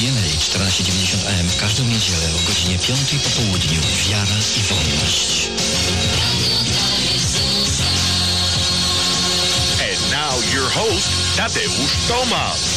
PNA 1490 AM w każdą niedzielę o godzinie 5 po południu. Wiara i wolność. And now your host, Tadeusz Tomasz.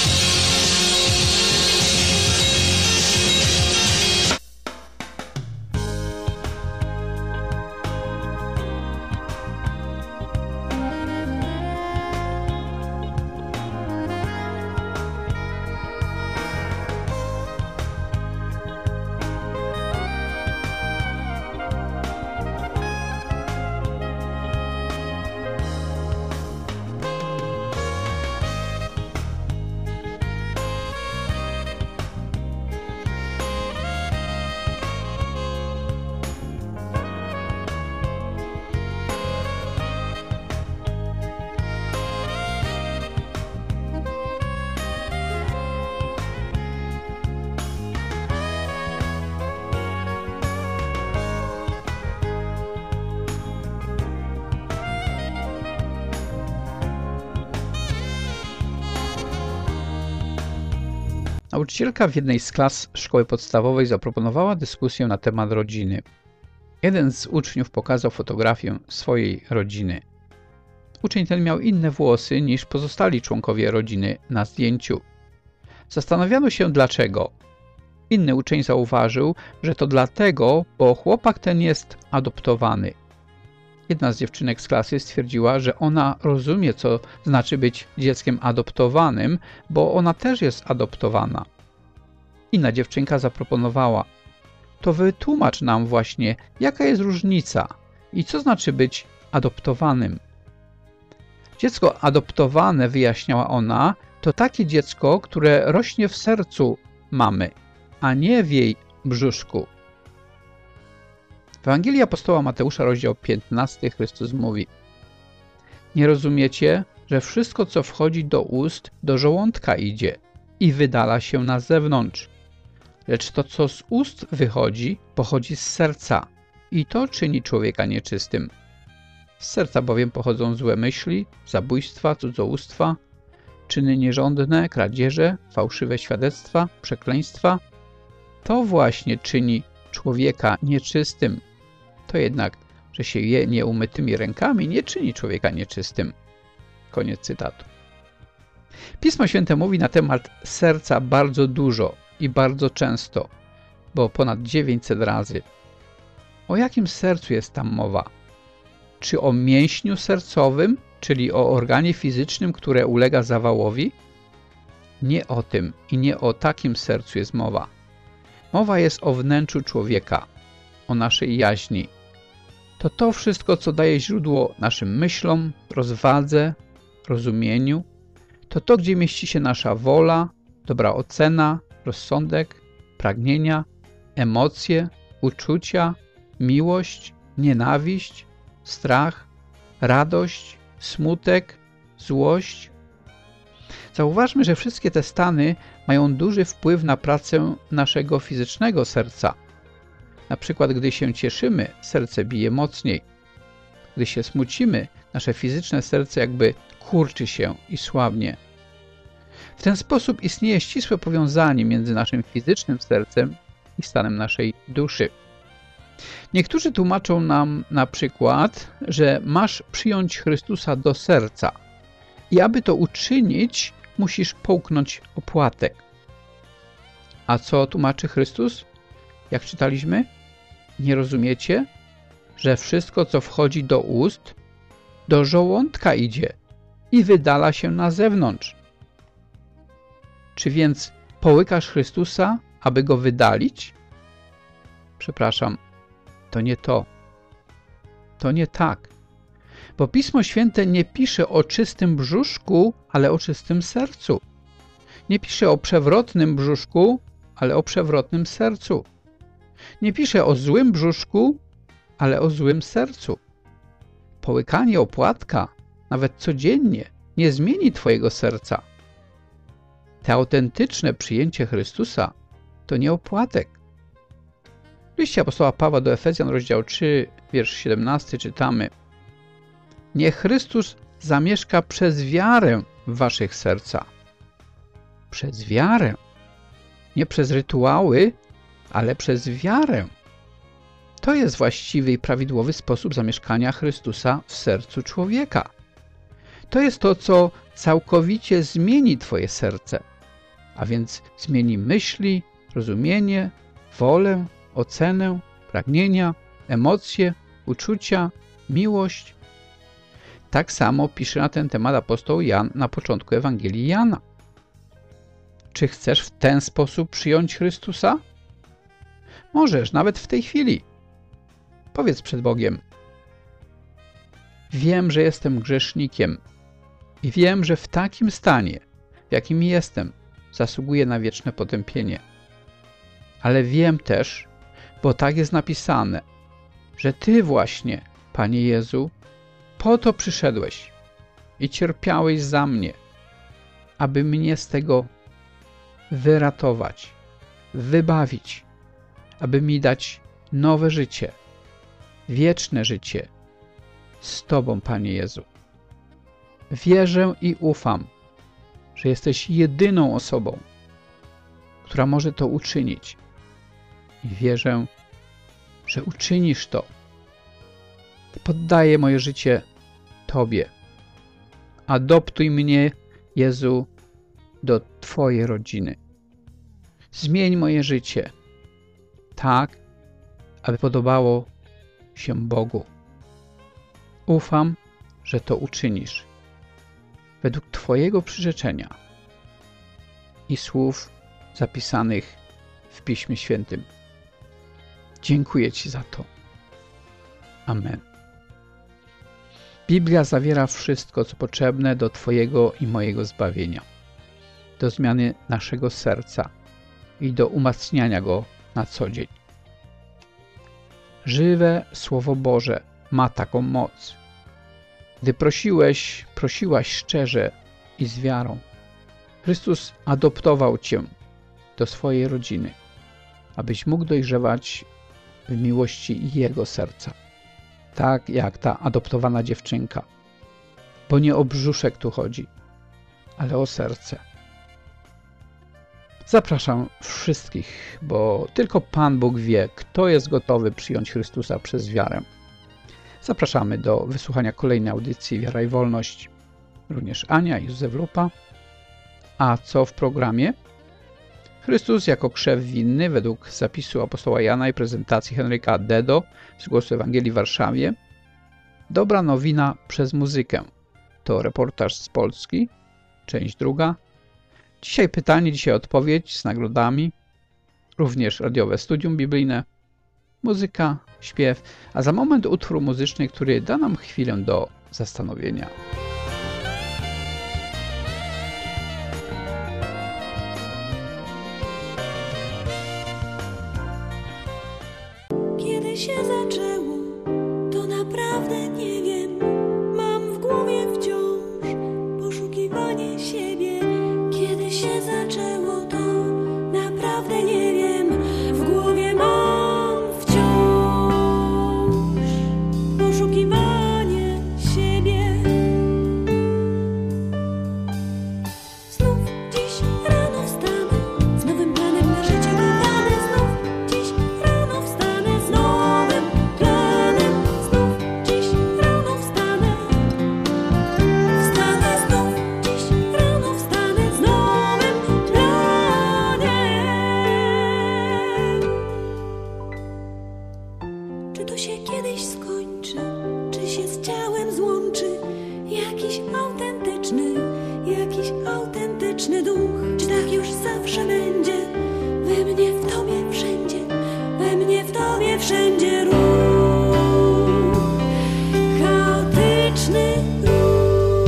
Nauczycielka w jednej z klas szkoły podstawowej zaproponowała dyskusję na temat rodziny. Jeden z uczniów pokazał fotografię swojej rodziny. Uczeń ten miał inne włosy niż pozostali członkowie rodziny na zdjęciu. Zastanawiano się dlaczego. Inny uczeń zauważył, że to dlatego, bo chłopak ten jest adoptowany. Jedna z dziewczynek z klasy stwierdziła, że ona rozumie, co znaczy być dzieckiem adoptowanym, bo ona też jest adoptowana. Inna dziewczynka zaproponowała: to wytłumacz nam właśnie, jaka jest różnica i co znaczy być adoptowanym. Dziecko adoptowane, wyjaśniała ona, to takie dziecko, które rośnie w sercu mamy, a nie w jej brzuszku. W Ewangelii apostoła Mateusza, rozdział 15, Chrystus mówi: nie rozumiecie, że wszystko, co wchodzi do ust, do żołądka idzie i wydala się na zewnątrz. Lecz to, co z ust wychodzi, pochodzi z serca i to czyni człowieka nieczystym. Z serca bowiem pochodzą złe myśli, zabójstwa, cudzołóstwa, czyny nierządne, kradzieże, fałszywe świadectwa, przekleństwa. To właśnie czyni człowieka nieczystym. To jednak, że się je nieumytymi rękami, nie czyni człowieka nieczystym. Koniec cytatu. Pismo Święte mówi na temat serca bardzo dużo i bardzo często, bo ponad 900 razy. O jakim sercu jest tam mowa? Czy o mięśniu sercowym, czyli o organie fizycznym, które ulega zawałowi? Nie o tym i nie o takim sercu jest mowa. Mowa jest o wnętrzu człowieka, o naszej jaźni. To wszystko, co daje źródło naszym myślom, rozwadze, rozumieniu. To, gdzie mieści się nasza wola, dobra ocena, rozsądek, pragnienia, emocje, uczucia, miłość, nienawiść, strach, radość, smutek, złość. Zauważmy, że wszystkie te stany mają duży wpływ na pracę naszego fizycznego serca. Na przykład, gdy się cieszymy, serce bije mocniej. Gdy się smucimy, nasze fizyczne serce jakby kurczy się i słabnie. W ten sposób istnieje ścisłe powiązanie między naszym fizycznym sercem i stanem naszej duszy. Niektórzy tłumaczą nam na przykład, że masz przyjąć Chrystusa do serca i aby to uczynić, musisz połknąć opłatek. A co tłumaczy Chrystus? Jak czytaliśmy? Nie rozumiecie, że wszystko, co wchodzi do ust, do żołądka idzie i wydala się na zewnątrz. Czy więc połykasz Chrystusa, aby go wydalić? Przepraszam, to nie to. To nie tak. Bo Pismo Święte nie pisze o czystym brzuszku, ale o czystym sercu. Nie pisze o przewrotnym brzuszku, ale o przewrotnym sercu. Nie pisze o złym brzuszku, ale o złym sercu. Połykanie opłatka, nawet codziennie, nie zmieni twojego serca. Te autentyczne przyjęcie Chrystusa to nie opłatek. W liście apostoła Pawła do Efezjan, rozdział 3, wiersz 17 czytamy: niech Chrystus zamieszka przez wiarę w waszych sercach. Przez wiarę. Nie przez rytuały, ale przez wiarę. To jest właściwy i prawidłowy sposób zamieszkania Chrystusa w sercu człowieka. To jest to, co całkowicie zmieni twoje serce, a więc zmieni myśli, rozumienie, wolę, ocenę, pragnienia, emocje, uczucia, miłość. Tak samo pisze na ten temat apostoł Jan na początku Ewangelii Jana. Czy chcesz w ten sposób przyjąć Chrystusa? Możesz, nawet w tej chwili. Powiedz przed Bogiem: wiem, że jestem grzesznikiem i wiem, że w takim stanie, w jakim jestem, zasługuję na wieczne potępienie. Ale wiem też, bo tak jest napisane, że Ty właśnie, Panie Jezu, po to przyszedłeś i cierpiałeś za mnie, aby mnie z tego wyratować, wybawić, aby mi dać nowe życie, wieczne życie z Tobą, Panie Jezu. Wierzę i ufam, że jesteś jedyną osobą, która może to uczynić. I wierzę, że uczynisz to. Poddaję moje życie Tobie. Adoptuj mnie, Jezu, do Twojej rodziny. Zmień moje życie tak, aby podobało się Bogu. Ufam, że to uczynisz według Twojego przyrzeczenia i słów zapisanych w Piśmie Świętym. Dziękuję Ci za to. Amen. Biblia zawiera wszystko, co potrzebne do Twojego i mojego zbawienia, do zmiany naszego serca i do umacniania go na co dzień. Żywe Słowo Boże ma taką moc. Gdy prosiłaś szczerze i z wiarą, Chrystus adoptował Cię do swojej rodziny, abyś mógł dojrzewać w miłości Jego serca. Tak jak ta adoptowana dziewczynka. Bo nie o brzuszek tu chodzi, ale o serce. Zapraszam wszystkich, bo tylko Pan Bóg wie, kto jest gotowy przyjąć Chrystusa przez wiarę. Zapraszamy do wysłuchania kolejnej audycji Wiara i Wolność, również Ania i Józef Lupa. A co w programie? Chrystus jako krzew winny według zapisu apostoła Jana i prezentacji Henryka Dedo z Głosu Ewangelii w Warszawie. Dobra nowina przez muzykę. To reportaż z Polski, część druga. Dzisiaj pytanie, dzisiaj odpowiedź z nagrodami. Również radiowe studium biblijne, muzyka, śpiew, a za moment utwór muzyczny, który da nam chwilę do zastanowienia. Kiedy się zaczęło, to naprawdę nie wiem. Mam w głowie wciąż poszukiwanie siebie. Kiedy się zaczęło, to naprawdę nie wiem. W głowie mam wciąż poszukiwanie siebie. Znów dziś rano wstanę z nowym planem na życie kochane. Znów dziś rano wstanę z nowym planem. Znów dziś rano wstanę. Znów dziś rano wstanę z nowym planem. Czy to się kiedyś skończy? Czy się z ciałem złączy? Jakiś autentyczny duch? Czy tak już zawsze będzie? We mnie, w Tobie, wszędzie. We mnie, w Tobie, wszędzie ruch. Chaotyczny ruch.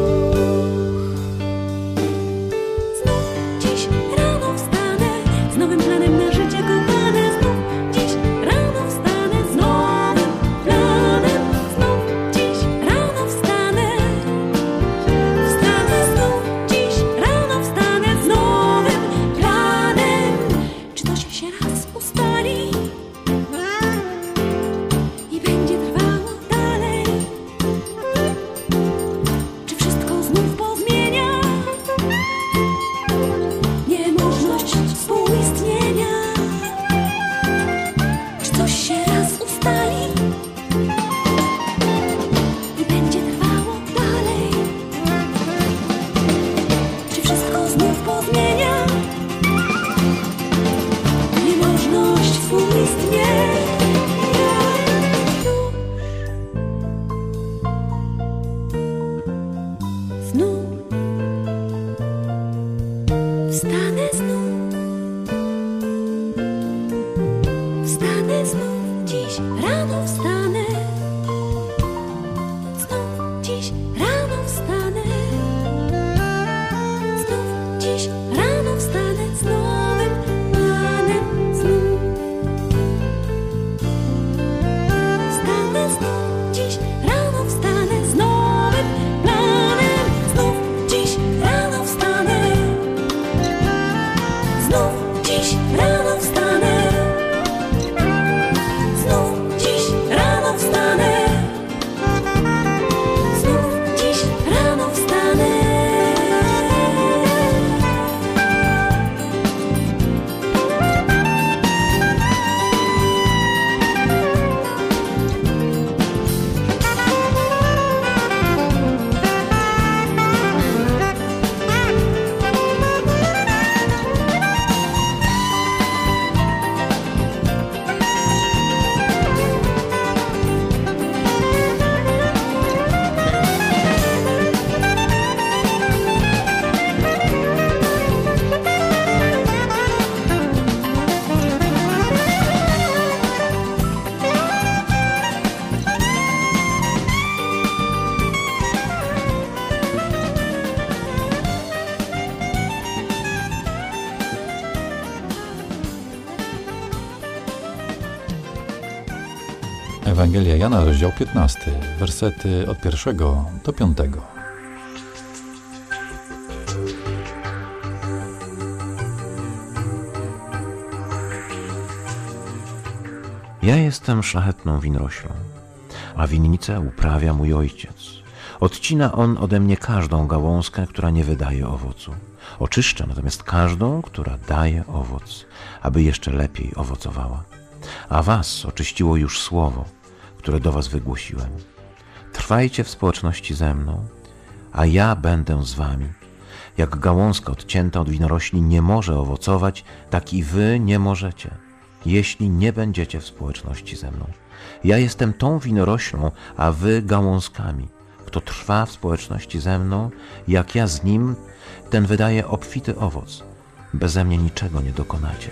Znów dziś rano wstanę z nowym planem na życie kochane. Znów dziś rano wstanę z nowym planem. Znów dziś rano wstanę. Znów dziś rano wstanę z nowym planem. Czy to się raz ustali i będzie trwało dalej? Czy wszystko znów pozmienia? Niemożność współistnienia. Ewangelia Jana, rozdział 15, wersety od 1 do 5. Ja jestem szlachetną winoroślą, a winnicę uprawia mój ojciec. Odcina on ode mnie każdą gałązkę, która nie wydaje owocu. Oczyszcza natomiast każdą, która daje owoc, aby jeszcze lepiej owocowała. A was oczyściło już słowo, które do was wygłosiłem. Trwajcie w społeczności ze mną, a ja będę z wami. Jak gałązka odcięta od winorośli nie może owocować, tak i wy nie możecie, jeśli nie będziecie w społeczności ze mną. Ja jestem tą winoroślą, a wy gałązkami. Kto trwa w społeczności ze mną, jak ja z nim, ten wydaje obfity owoc. Beze mnie niczego nie dokonacie.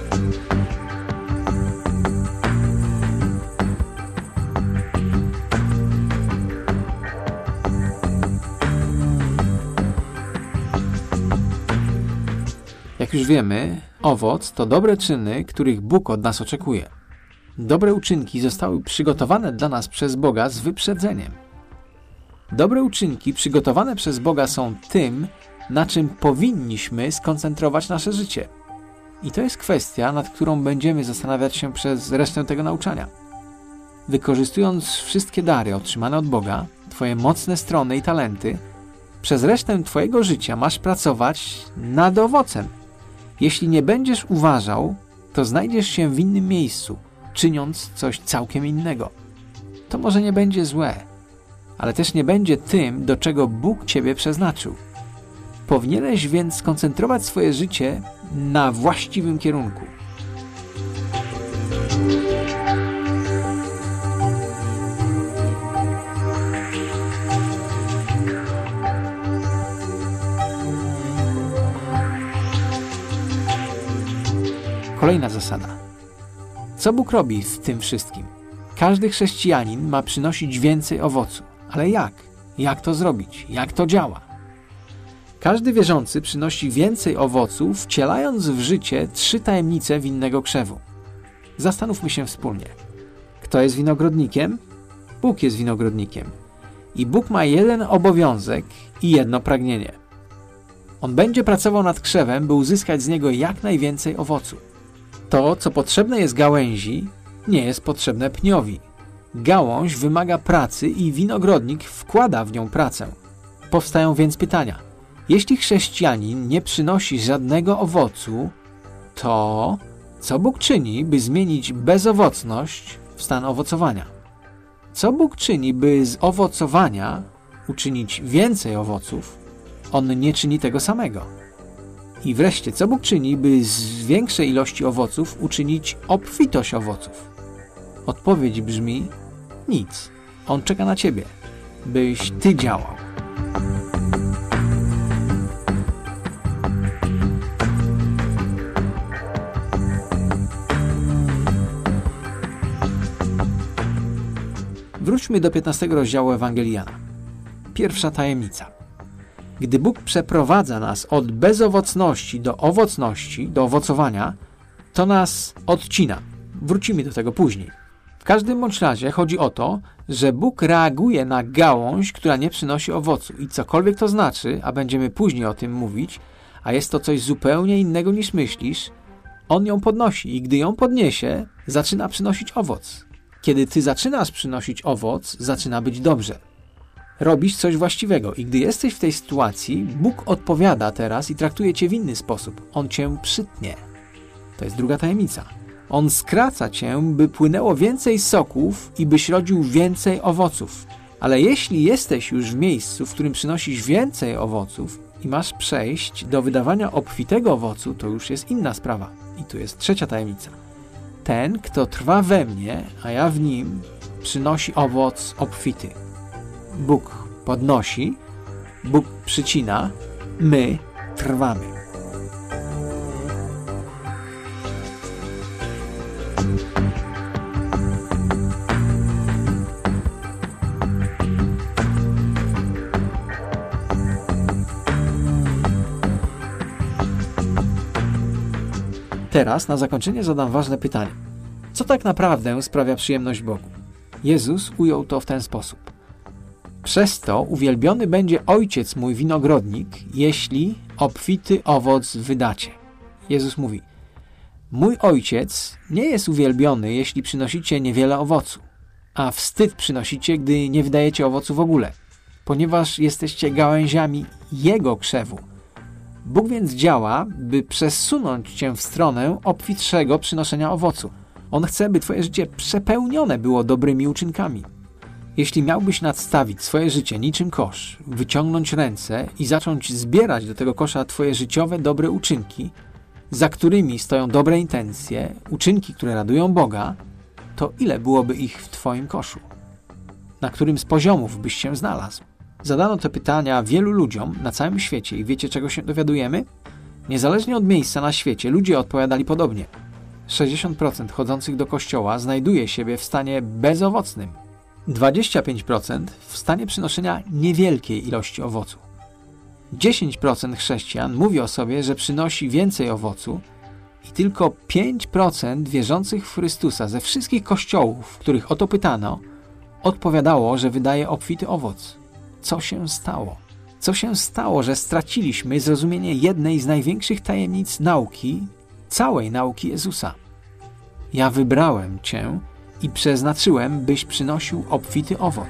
Jak już wiemy, owoc to dobre czyny, których Bóg od nas oczekuje. Dobre uczynki zostały przygotowane dla nas przez Boga z wyprzedzeniem. Dobre uczynki przygotowane przez Boga są tym, na czym powinniśmy skoncentrować nasze życie. I to jest kwestia, nad którą będziemy zastanawiać się przez resztę tego nauczania. Wykorzystując wszystkie dary otrzymane od Boga, Twoje mocne strony i talenty, przez resztę Twojego życia masz pracować nad owocem. Jeśli nie będziesz uważał, to znajdziesz się w innym miejscu, czyniąc coś całkiem innego. To może nie będzie złe, ale też nie będzie tym, do czego Bóg Ciebie przeznaczył. Powinieneś więc skoncentrować swoje życie na właściwym kierunku. Kolejna zasada. Co Bóg robi w tym wszystkim? Każdy chrześcijanin ma przynosić więcej owocu. Ale jak? Jak to zrobić? Jak to działa? Każdy wierzący przynosi więcej owocu, wcielając w życie 3 tajemnice winnego krzewu. Zastanówmy się wspólnie. Kto jest winogrodnikiem? Bóg jest winogrodnikiem. I Bóg ma jeden obowiązek i jedno pragnienie. On będzie pracował nad krzewem, by uzyskać z niego jak najwięcej owocu. To, co potrzebne jest gałęzi, nie jest potrzebne pniowi. Gałąź wymaga pracy i winogrodnik wkłada w nią pracę. Powstają więc pytania. Jeśli chrześcijanin nie przynosi żadnego owocu, to co Bóg czyni, by zmienić bezowocność w stan owocowania? Co Bóg czyni, by z owocowania uczynić więcej owoców? On nie czyni tego samego. I wreszcie, co Bóg czyni, by z większej ilości owoców uczynić obfitość owoców? Odpowiedź brzmi nic. On czeka na Ciebie, byś Ty działał. Wróćmy do 15 rozdziału Ewangelii Jana. Pierwsza tajemnica. Gdy Bóg przeprowadza nas od bezowocności do owocności, do owocowania, to nas odcina. Wrócimy do tego później. W każdym bądź razie chodzi o to, że Bóg reaguje na gałąź, która nie przynosi owocu. I cokolwiek to znaczy, a będziemy później o tym mówić, a jest to coś zupełnie innego niż myślisz, On ją podnosi i gdy ją podniesie, zaczyna przynosić owoc. Kiedy Ty zaczynasz przynosić owoc, zaczyna być dobrze. Robisz coś właściwego i gdy jesteś w tej sytuacji, Bóg odpowiada teraz i traktuje Cię w inny sposób. On Cię przytnie. To jest druga tajemnica. On skraca Cię, by płynęło więcej soków i byś rodził więcej owoców. Ale jeśli jesteś już w miejscu, w którym przynosisz więcej owoców i masz przejść do wydawania obfitego owocu, to już jest inna sprawa. I tu jest trzecia tajemnica. Ten, kto trwa we mnie, a ja w nim, przynosi owoc obfity. Bóg podnosi, Bóg przycina, my trwamy. Teraz na zakończenie zadam ważne pytanie. Co tak naprawdę sprawia przyjemność Bogu? Jezus ujął to w ten sposób. Przez to uwielbiony będzie Ojciec mój winogrodnik, jeśli obfity owoc wydacie. Jezus mówi: mój Ojciec nie jest uwielbiony, jeśli przynosicie niewiele owocu, a wstyd przynosicie, gdy nie wydajecie owocu w ogóle, ponieważ jesteście gałęziami Jego krzewu. Bóg więc działa, by przesunąć cię w stronę obfitszego przynoszenia owocu. On chce, by twoje życie przepełnione było dobrymi uczynkami. Jeśli miałbyś nadstawić swoje życie niczym kosz, wyciągnąć ręce i zacząć zbierać do tego kosza twoje życiowe dobre uczynki, za którymi stoją dobre intencje, uczynki, które radują Boga, to ile byłoby ich w twoim koszu? Na którym z poziomów byś się znalazł? Zadano te pytania wielu ludziom na całym świecie i wiecie, czego się dowiadujemy? Niezależnie od miejsca na świecie, ludzie odpowiadali podobnie. 60% chodzących do kościoła znajduje siebie w stanie bezowocnym. 25% w stanie przynoszenia niewielkiej ilości owocu. 10% chrześcijan mówi o sobie, że przynosi więcej owocu i tylko 5% wierzących w Chrystusa ze wszystkich kościołów, których o to pytano, odpowiadało, że wydaje obfity owoc. Co się stało? Co się stało, że straciliśmy zrozumienie jednej z największych tajemnic nauki, całej nauki Jezusa? Ja wybrałem Cię i przeznaczyłem, byś przynosił obfity owoc.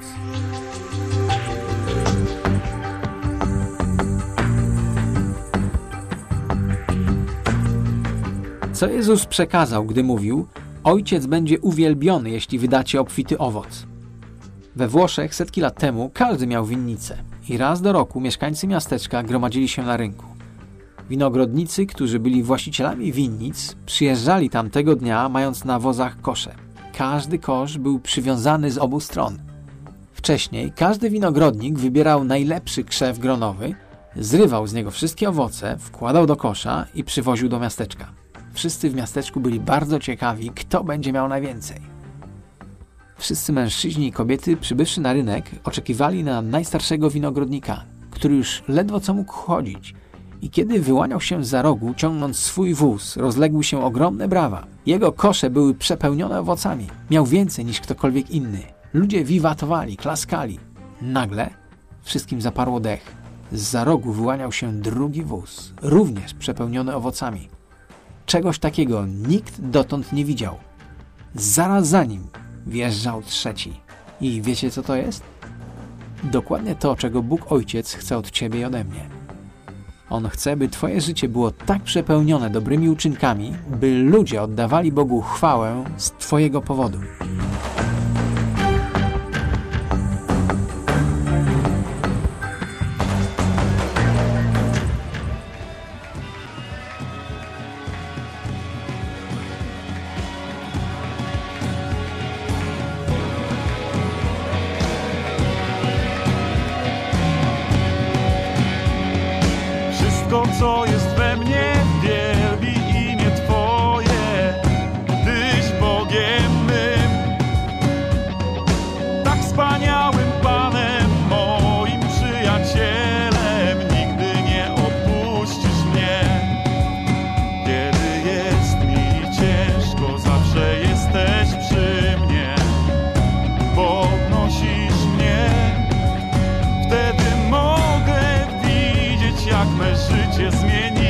Co Jezus przekazał, gdy mówił: Ojciec będzie uwielbiony, jeśli wydacie obfity owoc? We Włoszech setki lat temu każdy miał winnicę i raz do roku mieszkańcy miasteczka gromadzili się na rynku. Winogrodnicy, którzy byli właścicielami winnic, przyjeżdżali tam tego dnia, mając na wozach kosze. Każdy kosz był przywiązany z obu stron. Wcześniej każdy winogrodnik wybierał najlepszy krzew gronowy, zrywał z niego wszystkie owoce, wkładał do kosza i przywoził do miasteczka. Wszyscy w miasteczku byli bardzo ciekawi, kto będzie miał najwięcej. Wszyscy mężczyźni i kobiety, przybywszy na rynek, oczekiwali na najstarszego winogrodnika, który już ledwo co mógł chodzić. I kiedy wyłaniał się zza rogu, ciągnąc swój wóz, rozległy się ogromne brawa. Jego kosze były przepełnione owocami. Miał więcej niż ktokolwiek inny. Ludzie wiwatowali, klaskali. Nagle wszystkim zaparło dech. Zza rogu wyłaniał się drugi wóz, również przepełniony owocami. Czegoś takiego nikt dotąd nie widział. Zaraz za nim wjeżdżał trzeci. I wiecie, co to jest? Dokładnie to, czego Bóg Ojciec chce od ciebie i ode mnie. On chce, by twoje życie było tak przepełnione dobrymi uczynkami, by ludzie oddawali Bogu chwałę z twojego powodu. Wszystko, co jest we mnie, wielbi imię Twoje, Tyś Bogiem mym, tak wspaniałym Panem, moim przyjacielem. Nigdy nie opuścisz mnie, kiedy jest mi ciężko, zawsze jesteś przy mnie, podnosisz mnie, wtedy mogę widzieć, jak me życie zmieni.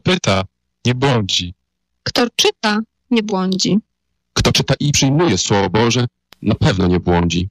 pyta, nie błądzi. Kto czyta, nie błądzi. Kto czyta i przyjmuje Słowo Boże, na pewno nie błądzi.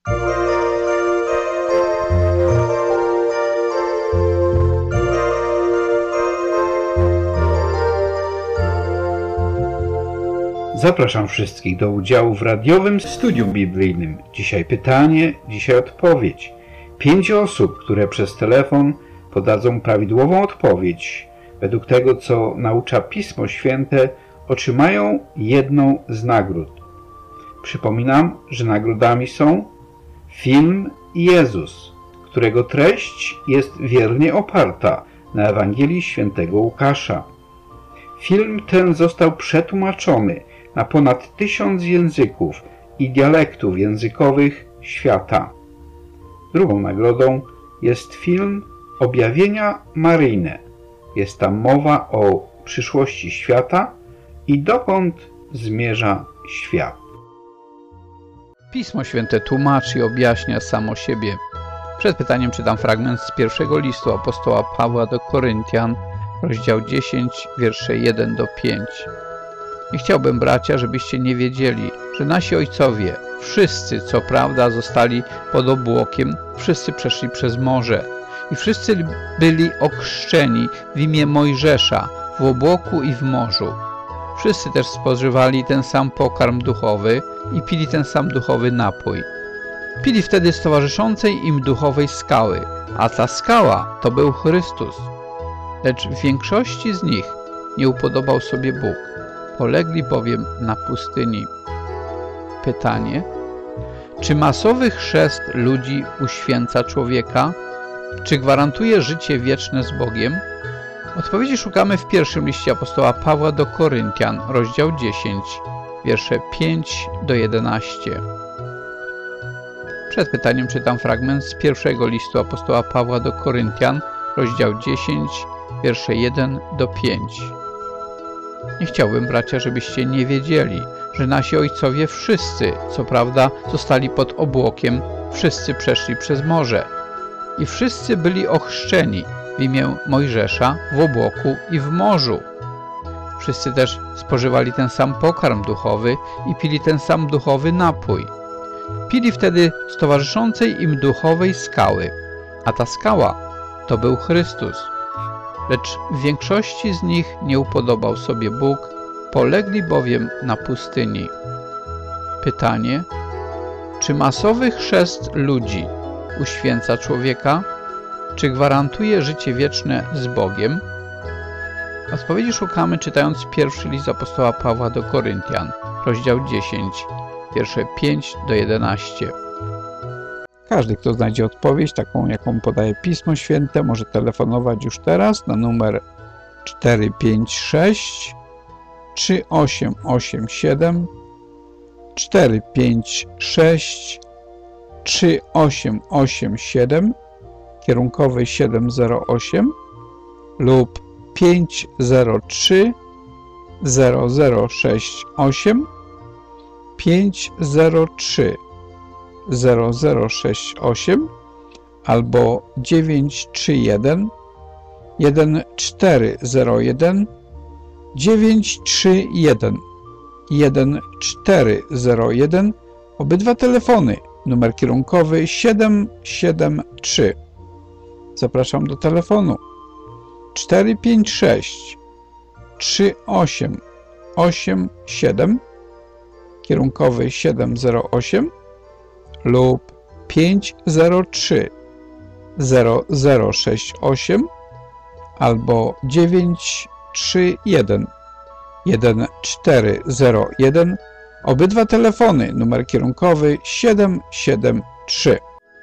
Zapraszam wszystkich do udziału w radiowym studium biblijnym. Dzisiaj pytanie, dzisiaj odpowiedź. 5 osób, które przez telefon podadzą prawidłową odpowiedź, według tego, co naucza Pismo Święte, otrzymają jedną z nagród. Przypominam, że nagrodami są film Jezus, którego treść jest wiernie oparta na Ewangelii Świętego Łukasza. Film ten został przetłumaczony na ponad 1000 języków i dialektów językowych świata. Drugą nagrodą jest film Objawienia Maryjne. Jest tam mowa o przyszłości świata i dokąd zmierza świat. Pismo Święte tłumaczy i objaśnia samo siebie. Przed pytaniem czytam fragment z pierwszego listu apostoła Pawła do Koryntian, rozdział 10, wiersze 1 do 5. I chciałbym, bracia, żebyście nie wiedzieli, że nasi ojcowie, wszyscy, co prawda, zostali pod obłokiem, wszyscy przeszli przez morze i wszyscy byli ochrzczeni w imię Mojżesza w obłoku i w morzu. Wszyscy też spożywali ten sam pokarm duchowy i pili ten sam duchowy napój. Pili wtedy z towarzyszącej im duchowej skały, a ta skała to był Chrystus. Lecz w większości z nich nie upodobał sobie Bóg. Polegli bowiem na pustyni. Pytanie: czy masowy chrzest ludzi uświęca człowieka? Czy gwarantuje życie wieczne z Bogiem? Odpowiedzi szukamy w pierwszym liście apostoła Pawła do Koryntian, rozdział 10, wiersze 5 do 11. Przed pytaniem czytam fragment z pierwszego listu apostoła Pawła do Koryntian, rozdział 10, wiersze 1 do 5. Nie chciałbym, bracia, żebyście nie wiedzieli, że nasi ojcowie wszyscy, co prawda, zostali pod obłokiem, wszyscy przeszli przez morze i wszyscy byli ochrzczeni w imię Mojżesza w obłoku i w morzu. Wszyscy też spożywali ten sam pokarm duchowy i pili ten sam duchowy napój. Pili wtedy z towarzyszącej im duchowej skały, a ta skała to był Chrystus. Lecz w większości z nich nie upodobał sobie Bóg, polegli bowiem na pustyni. Pytanie: czy masowy chrzest ludzi uświęca człowieka? Czy gwarantuje życie wieczne z Bogiem? Odpowiedzi szukamy, czytając pierwszy list apostoła Pawła do Koryntian, rozdział 10, wiersze 5 do 11. Każdy, kto znajdzie odpowiedź, taką jaką podaje Pismo Święte, może telefonować już teraz na numer 456 3887 456 3887, kierunkowy 708 lub 503 0068 503 0068 albo 931 1401 931 1401, obydwa telefony, numer kierunkowy 773. Zapraszam do telefonu 456 3887, kierunkowy 708 lub 503 0068 albo 931 1401, obydwa telefony, numer kierunkowy 773.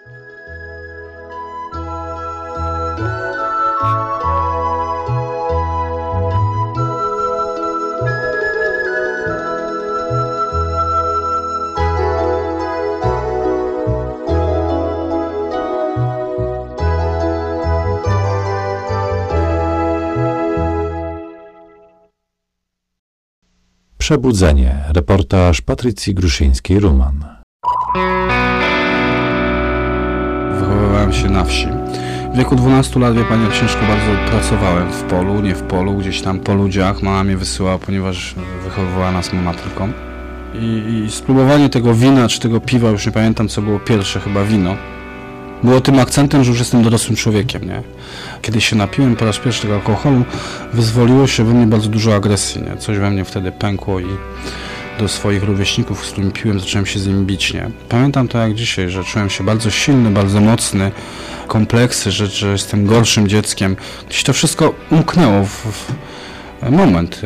Przebudzenie. Reportaż Patrycji Gruszyńskiej-Ruman. Wychowywałem się na wsi. W wieku 12 lat, wie pani, ciężko bardzo pracowałem w polu, nie w polu, gdzieś tam po ludziach. Mama mnie wysyłała, ponieważ wychowywała nas mama tylko. I spróbowanie tego wina czy tego piwa, już nie pamiętam co było pierwsze, chyba wino, było tym akcentem, że już jestem dorosłym człowiekiem, nie? Kiedy się napiłem po raz pierwszy tego alkoholu, wyzwoliło się we mnie bardzo dużo agresji, nie? Coś we mnie wtedy pękło i do swoich rówieśników, z którymi piłem, zacząłem się z nimi bić, nie? Pamiętam to jak dzisiaj, że czułem się bardzo silny, bardzo mocny, kompleksy, że jestem gorszym dzieckiem. Gdzieś to wszystko umknęło w moment.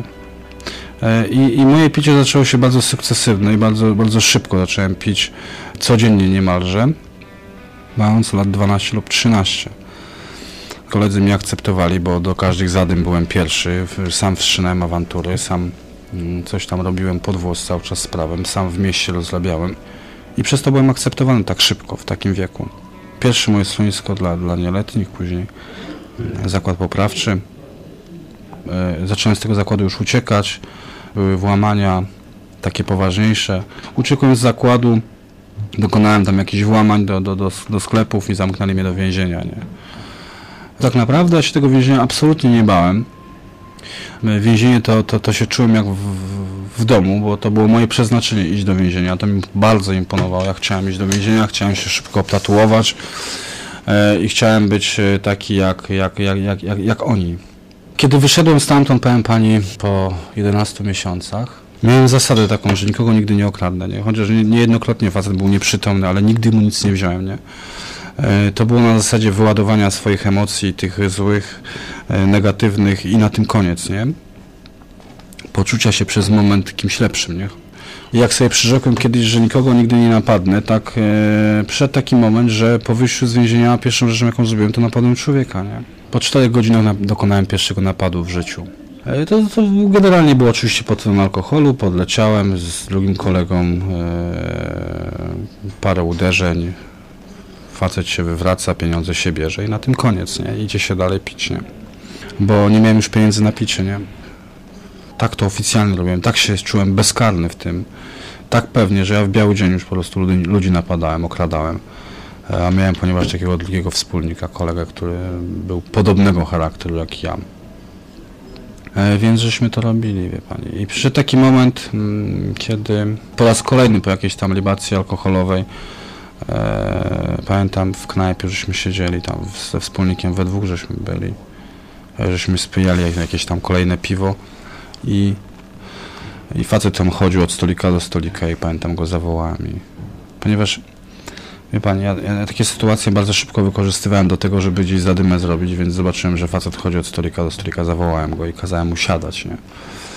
I moje picie zaczęło się bardzo sukcesywne i bardzo, bardzo szybko zacząłem pić codziennie niemalże, mając lat 12 lub 13. Koledzy mnie akceptowali, bo do każdych zadym byłem pierwszy, sam wszczynałem awantury, sam coś tam robiłem pod włos cały czas z prawem, sam w mieście rozrabiałem i przez to byłem akceptowany tak szybko, w takim wieku. Pierwsze moje schronisko dla nieletnich, później zakład poprawczy. Zacząłem z tego zakładu już uciekać, były włamania takie poważniejsze. Uciekłem z zakładu, dokonałem tam jakichś włamań do sklepów i zamknęli mnie do więzienia, nie? Tak naprawdę ja się tego więzienia absolutnie nie bałem. Więzienie to się czułem jak w domu, bo to było moje przeznaczenie iść do więzienia. To mi bardzo imponowało. Ja chciałem iść do więzienia, chciałem się szybko obtatuować i chciałem być taki jak oni. Kiedy wyszedłem stamtąd, powiem pani, po 11 miesiącach, miałem zasadę taką, że nikogo nigdy nie okradnę, nie? Chociaż niejednokrotnie facet był nieprzytomny, ale nigdy mu nic nie wziąłem, nie? To było na zasadzie wyładowania swoich emocji, tych złych, negatywnych i na tym koniec, nie? Poczucia się przez moment kimś lepszym, nie? I jak sobie przyrzekłem kiedyś, że nikogo nigdy nie napadnę, tak przyszedł taki moment, że po wyjściu z więzienia pierwszą rzeczą, jaką zrobiłem, to napadłem człowieka, nie? Po 4 godzinach dokonałem pierwszego napadu w życiu. To generalnie było oczywiście pod wpływem alkoholu, podleciałem z drugim kolegą, parę uderzeń, facet się wywraca, pieniądze się bierze i na tym koniec, nie? Idzie się dalej pić, nie? Bo nie miałem już pieniędzy na picie, nie? Tak to oficjalnie robiłem, tak się czułem bezkarny w tym, tak pewnie, że ja w biały dzień już po prostu ludzi napadałem, okradałem. A miałem, ponieważ takiego drugiego wspólnika, kolegę, który był podobnego charakteru jak ja. Więc żeśmy to robili, wie pani. I przyszedł taki moment, kiedy po raz kolejny po jakiejś tam libacji alkoholowej, pamiętam w knajpie, żeśmy siedzieli tam ze wspólnikiem, we dwóch żeśmy byli, żeśmy spijali jakieś tam kolejne piwo i facet tam chodził od stolika do stolika i pamiętam go zawołałem i ponieważ wie pani, ja takie sytuacje bardzo szybko wykorzystywałem do tego, żeby gdzieś zadymę zrobić, więc zobaczyłem, że facet chodzi od stolika do stolika, zawołałem go i kazałem mu siadać, nie?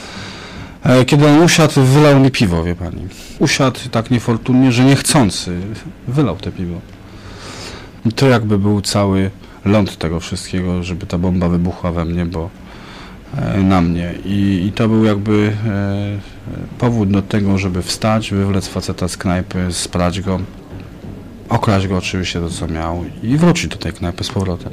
Kiedy on usiadł, wylał mi piwo, wie pani. Usiadł tak niefortunnie, że niechcący wylał te piwo. I to jakby był cały ląd tego wszystkiego, żeby ta bomba wybuchła we mnie, bo na mnie. I to był jakby powód do tego, żeby wstać, wywlec faceta z knajpy, sprać go, okraść go oczywiście to, co miał i wrócić do tej knajpy z powrotem.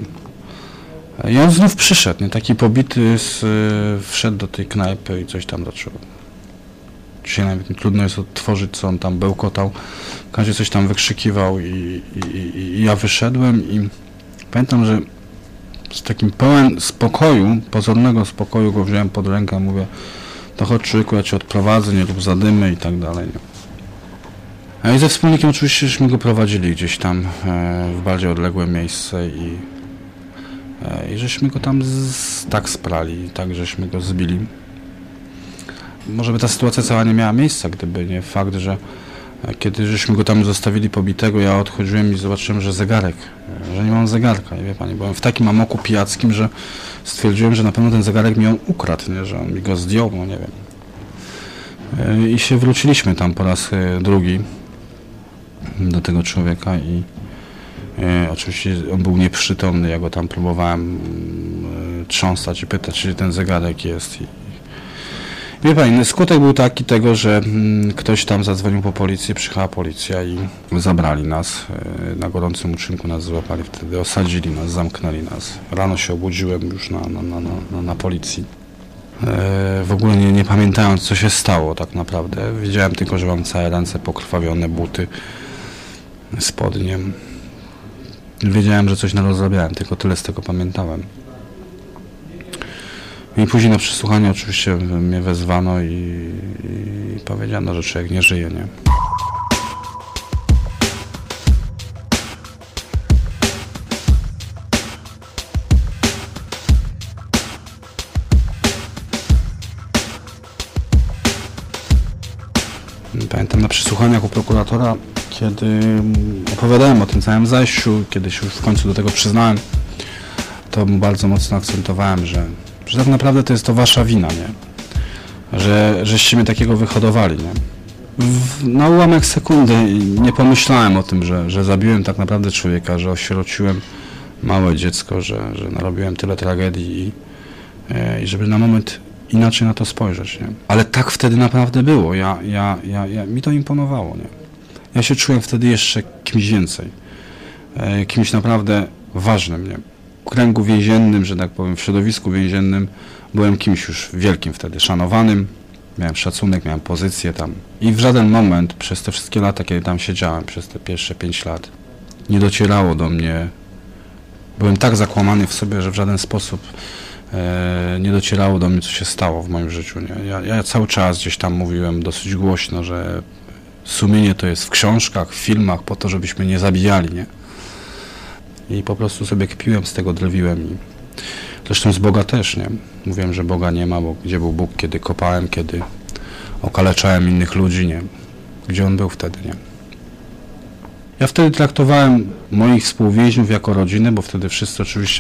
I on znów przyszedł, nie? Taki pobity, wszedł do tej knajpy i coś tam zaczął. Dzisiaj nawet mi trudno jest odtworzyć, co on tam bełkotał. W każdym razie coś tam wykrzykiwał i ja wyszedłem i pamiętam, że z takim pełen spokoju, pozornego spokoju go wziąłem pod rękę, mówię, to chodź człowieku, ja cię odprowadzę, nie rób zadymy i tak dalej. Nie? I ze wspólnikiem oczywiście żeśmy go prowadzili gdzieś tam w bardziej odległe miejsce i żeśmy go tam tak sprali, tak żeśmy go zbili. Może by ta sytuacja cała nie miała miejsca, gdyby nie fakt, że kiedy żeśmy go tam zostawili pobitego, ja odchodziłem i zobaczyłem, że zegarek, że nie mam zegarka. I wie pani, byłem w takim amoku pijackim, że stwierdziłem, że na pewno ten zegarek mi on ukradł, nie? Że on mi go zdjął, no nie wiem. I się wróciliśmy tam po raz drugi do tego człowieka i oczywiście on był nieprzytomny, ja go tam próbowałem trząsać i pytać, czy ten zegarek jest. Wie pani, skutek był taki tego, że ktoś tam zadzwonił po policję, przyjechała policja i zabrali nas. Na gorącym uczynku nas złapali wtedy, osadzili nas, zamknęli nas. Rano się obudziłem już na policji. W ogóle nie pamiętając, co się stało tak naprawdę. Wiedziałem tylko, że mam całe ręce pokrwawione, buty, spodnie. Wiedziałem, że coś narozrabiałem, tylko tyle z tego pamiętałem. I później na przesłuchanie oczywiście mnie wezwano i powiedziano, że człowiek nie żyje, nie? Pamiętam na przesłuchaniach u prokuratora, kiedy opowiadałem o tym całym zajściu, kiedy się już w końcu do tego przyznałem, to mu bardzo mocno akcentowałem, że tak naprawdę to jest to wasza wina, nie? Żeście mnie takiego wyhodowali, nie? Na ułamek sekundy nie pomyślałem o tym, że zabiłem tak naprawdę człowieka, że osierociłem małe dziecko, że narobiłem tyle tragedii i żeby na moment inaczej na to spojrzeć, nie? Ale tak wtedy naprawdę było. Mi to imponowało, nie? Ja się czułem wtedy jeszcze kimś więcej. Kimś naprawdę ważnym, nie? W kręgu więziennym, że tak powiem, w środowisku więziennym byłem kimś już wielkim wtedy, szanowanym. Miałem szacunek, miałem pozycję tam. I w żaden moment przez te wszystkie lata, kiedy tam siedziałem, przez te pierwsze 5 lat, nie docierało do mnie. Byłem tak zakłamany w sobie, że w żaden sposób nie docierało do mnie, co się stało w moim życiu. Nie? Ja cały czas gdzieś tam mówiłem dosyć głośno, że sumienie to jest w książkach, w filmach, po to, żebyśmy nie zabijali, nie? I po prostu sobie kpiłem z tego, drwiłem i zresztą z Boga też, nie? Mówiłem, że Boga nie ma, bo gdzie był Bóg, kiedy kopałem, kiedy okaleczałem innych ludzi, nie? Gdzie On był wtedy, nie? Ja wtedy traktowałem moich współwięźniów jako rodzinę, bo wtedy wszyscy oczywiście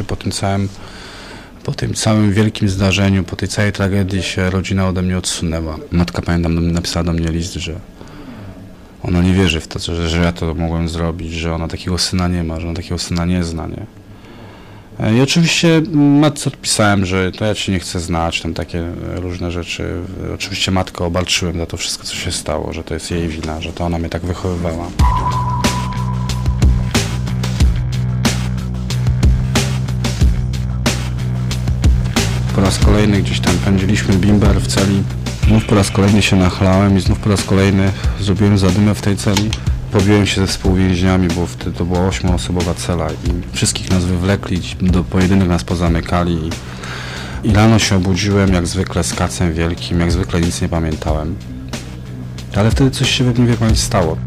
po tym całym wielkim zdarzeniu, po tej całej tragedii się rodzina ode mnie odsunęła. Matka, pamiętam, napisała do mnie list, że ona nie wierzy w to, że ja to mogłem zrobić, że ona takiego syna nie ma, że ona takiego syna nie zna, nie? I oczywiście matce odpisałem, że to ja cię nie chcę znać, tam takie różne rzeczy. Oczywiście matkę obarczyłem za to wszystko, co się stało, że to jest jej wina, że to ona mnie tak wychowywała. Po raz kolejny gdzieś tam pędziliśmy bimber w celi. Znów po raz kolejny się nachlałem i znów po raz kolejny zrobiłem zadymę w tej celi. Pobiłem się ze współwięźniami, bo wtedy to była 8-osobowa cela i wszystkich nas wywlekli, do pojedynek nas pozamykali i rano się obudziłem jak zwykle z kacem wielkim, jak zwykle nic nie pamiętałem. Ale wtedy coś się we mnie, wie pani, stało.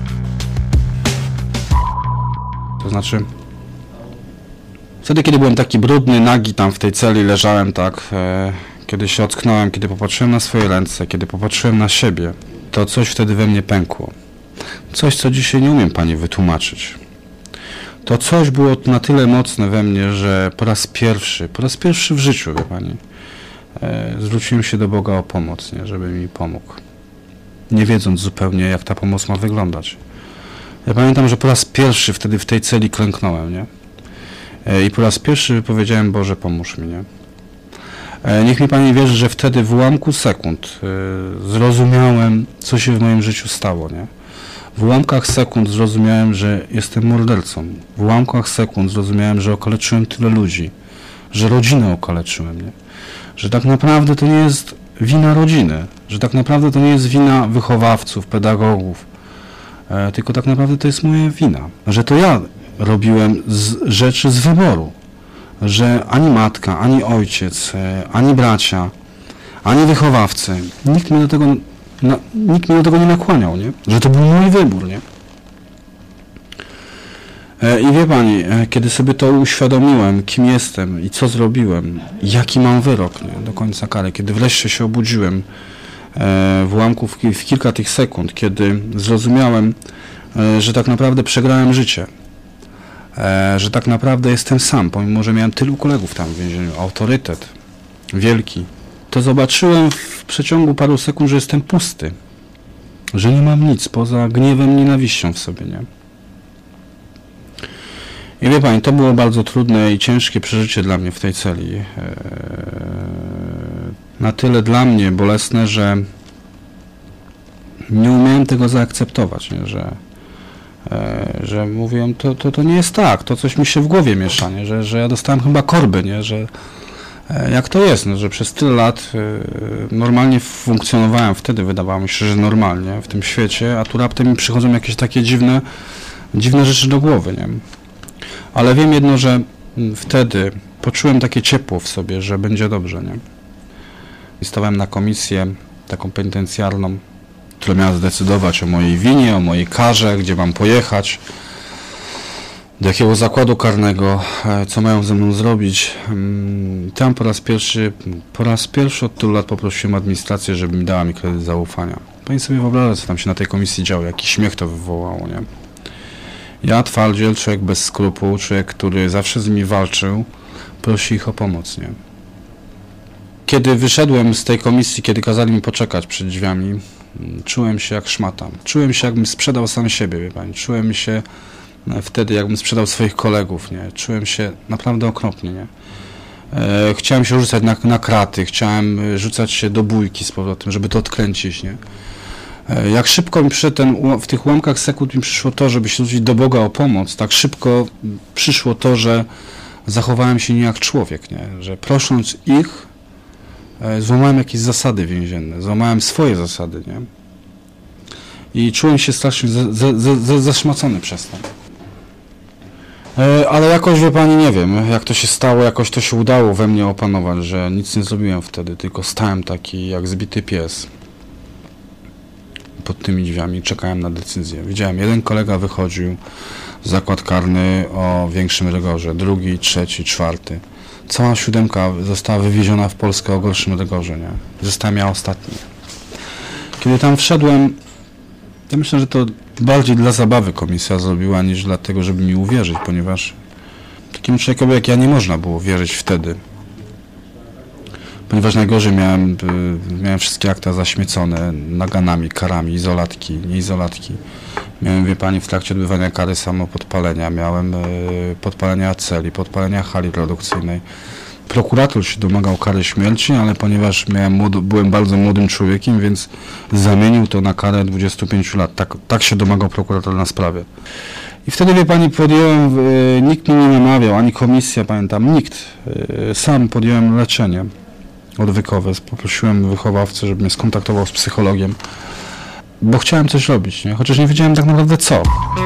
To znaczy, wtedy kiedy byłem taki brudny, nagi tam w tej celi leżałem tak, kiedy się ocknąłem, kiedy popatrzyłem na swoje ręce, kiedy popatrzyłem na siebie, to coś wtedy we mnie pękło. Coś, co dzisiaj nie umiem pani wytłumaczyć. To coś było na tyle mocne we mnie, że po raz pierwszy w życiu, wie pani, zwróciłem się do Boga o pomoc, nie, żeby mi pomógł. Nie wiedząc zupełnie, jak ta pomoc ma wyglądać. Ja pamiętam, że po raz pierwszy wtedy w tej celi klęknąłem, nie? I po raz pierwszy wypowiedziałem: Boże, pomóż mi, nie? Niech mi pani wierzy, że wtedy w ułamku sekund zrozumiałem, co się w moim życiu stało, nie? W ułamkach sekund zrozumiałem, że jestem mordercą. W ułamkach sekund zrozumiałem, że okaleczyłem tyle ludzi, że rodzinę okaleczyłem, nie? Że tak naprawdę to nie jest wina rodziny, że tak naprawdę to nie jest wina wychowawców, pedagogów, tylko tak naprawdę to jest moja wina, że to ja robiłem rzeczy z wyboru, że ani matka, ani ojciec, ani bracia, ani wychowawcy, nikt mnie do tego nie nakłaniał, nie? Że to był mój wybór, nie? I wie pani, kiedy sobie to uświadomiłem, kim jestem i co zrobiłem, jaki mam wyrok, nie? Do końca kary, kiedy wreszcie się obudziłem w ułamku w kilka tych sekund, kiedy zrozumiałem, że tak naprawdę przegrałem życie, że tak naprawdę jestem sam, pomimo że miałem tylu kolegów tam w więzieniu, autorytet wielki, to zobaczyłem w przeciągu paru sekund, że jestem pusty, że nie mam nic poza gniewem, nienawiścią w sobie, nie? I wie pani, to było bardzo trudne i ciężkie przeżycie dla mnie w tej celi. Na tyle dla mnie bolesne, że nie umiałem tego zaakceptować, nie? Że mówiłem, to nie jest tak, to coś mi się w głowie miesza, nie? Że ja dostałem chyba korby, nie? Że jak to jest, no, że przez tyle lat normalnie funkcjonowałem, wtedy wydawało mi się, że normalnie w tym świecie, a tu raptem mi przychodzą jakieś takie dziwne rzeczy do głowy, nie? Ale wiem jedno, że wtedy poczułem takie ciepło w sobie, że będzie dobrze, nie? I stawałem na komisję taką penitencjarną, która miała zdecydować o mojej winie, o mojej karze, gdzie mam pojechać, do jakiego zakładu karnego, co mają ze mną zrobić. Tam po raz pierwszy od tylu lat poprosiłem administrację, żeby mi dała mi kredyt zaufania. Pani sobie wyobraża, co tam się na tej komisji działo, jaki śmiech to wywołało, nie? Ja, twardziel, człowiek bez skrupuł, człowiek, który zawsze z nimi walczył, prosi ich o pomoc, nie? Kiedy wyszedłem z tej komisji, kiedy kazali mi poczekać przed drzwiami, czułem się jak szmata. Czułem się, jakbym sprzedał sam siebie, wie pani. Czułem się wtedy, jakbym sprzedał swoich kolegów, nie? Czułem się naprawdę okropnie, nie? Chciałem się rzucać na kraty, chciałem rzucać się do bójki z powrotem, żeby to odkręcić, nie? Jak szybko mi w tych ułamkach sekund mi przyszło to, żeby się zwrócić do Boga o pomoc, tak szybko przyszło to, że zachowałem się nie jak człowiek, nie? Że prosząc ich, złamałem jakieś zasady więzienne, złamałem swoje zasady, nie? I czułem się strasznie zaszmacony przez to. Ale jakoś, wie pani, nie wiem, jak to się stało, jakoś to się udało we mnie opanować, że nic nie zrobiłem wtedy, tylko stałem taki jak zbity pies pod tymi drzwiami, czekałem na decyzję. Widziałem, jeden kolega wychodził, zakład karny o większym rygorze, drugi, trzeci, czwarty. Cała 7 została wywieziona w Polskę o gorszym rygorze, nie? Zostałem ja ostatni. Kiedy tam wszedłem, ja myślę, że to bardziej dla zabawy komisja zrobiła, niż dlatego, żeby mi uwierzyć, ponieważ takiemu człowiekowi jak ja nie można było wierzyć wtedy. Ponieważ najgorzej miałem wszystkie akta zaśmiecone naganami, karami, izolatki, nieizolatki. Miałem, wie pani, w trakcie odbywania kary samopodpalenia, miałem podpalenia celi, podpalenia hali produkcyjnej. Prokurator się domagał kary śmierci, ale ponieważ byłem bardzo młodym człowiekiem, więc zamienił to na karę 25 lat. Tak się domagał prokurator na sprawie. I wtedy, wie pani, nikt mnie nie namawiał, ani komisja, pamiętam, nikt. Sam podjąłem leczenie odwykowe. Poprosiłem wychowawcę, żeby mnie skontaktował z psychologiem, bo chciałem coś robić, nie? Chociaż nie wiedziałem tak naprawdę co.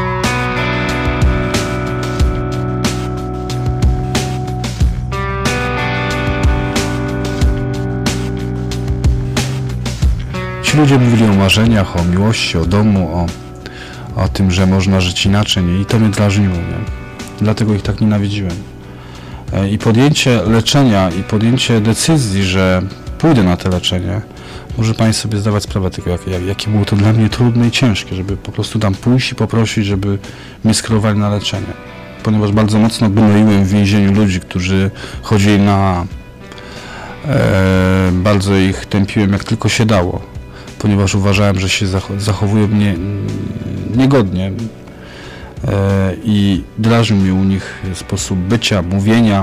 Ci ludzie mówili o marzeniach, o miłości, o domu, o tym, że można żyć inaczej, nie? I to mnie drażniło, nie? Dlatego ich tak nienawidziłem. I podjęcie leczenia i podjęcie decyzji, że pójdę na to leczenie, może pani sobie zdawać sprawę tego, jakie było to dla mnie trudne i ciężkie, żeby po prostu tam pójść i poprosić, żeby mnie skierowali na leczenie. Ponieważ bardzo mocno gnoiłem w więzieniu ludzi, którzy chodzili na... bardzo ich tępiłem jak tylko się dało, ponieważ uważałem, że się zachowują mnie niegodnie i drażnił mnie u nich sposób bycia, mówienia.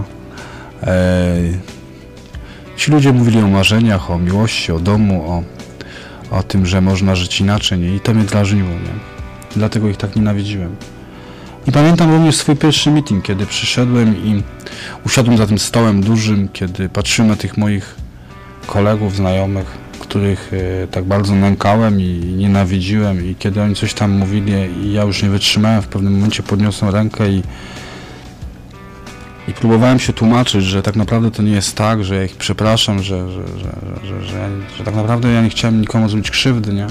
Ci ludzie mówili o marzeniach, o miłości, o domu, o tym, że można żyć inaczej, nie? I to mnie drażniło, nie? Dlatego ich tak nienawidziłem. I pamiętam również swój pierwszy meeting, kiedy przyszedłem i usiadłem za tym stołem dużym, kiedy patrzyłem na tych moich kolegów, znajomych, których tak bardzo nękałem i nienawidziłem, i kiedy oni coś tam mówili i ja już nie wytrzymałem, w pewnym momencie podniosłem rękę i próbowałem się tłumaczyć, że tak naprawdę to nie jest tak, że ja ich przepraszam, że tak naprawdę ja nie chciałem nikomu zrobić krzywdy, nie?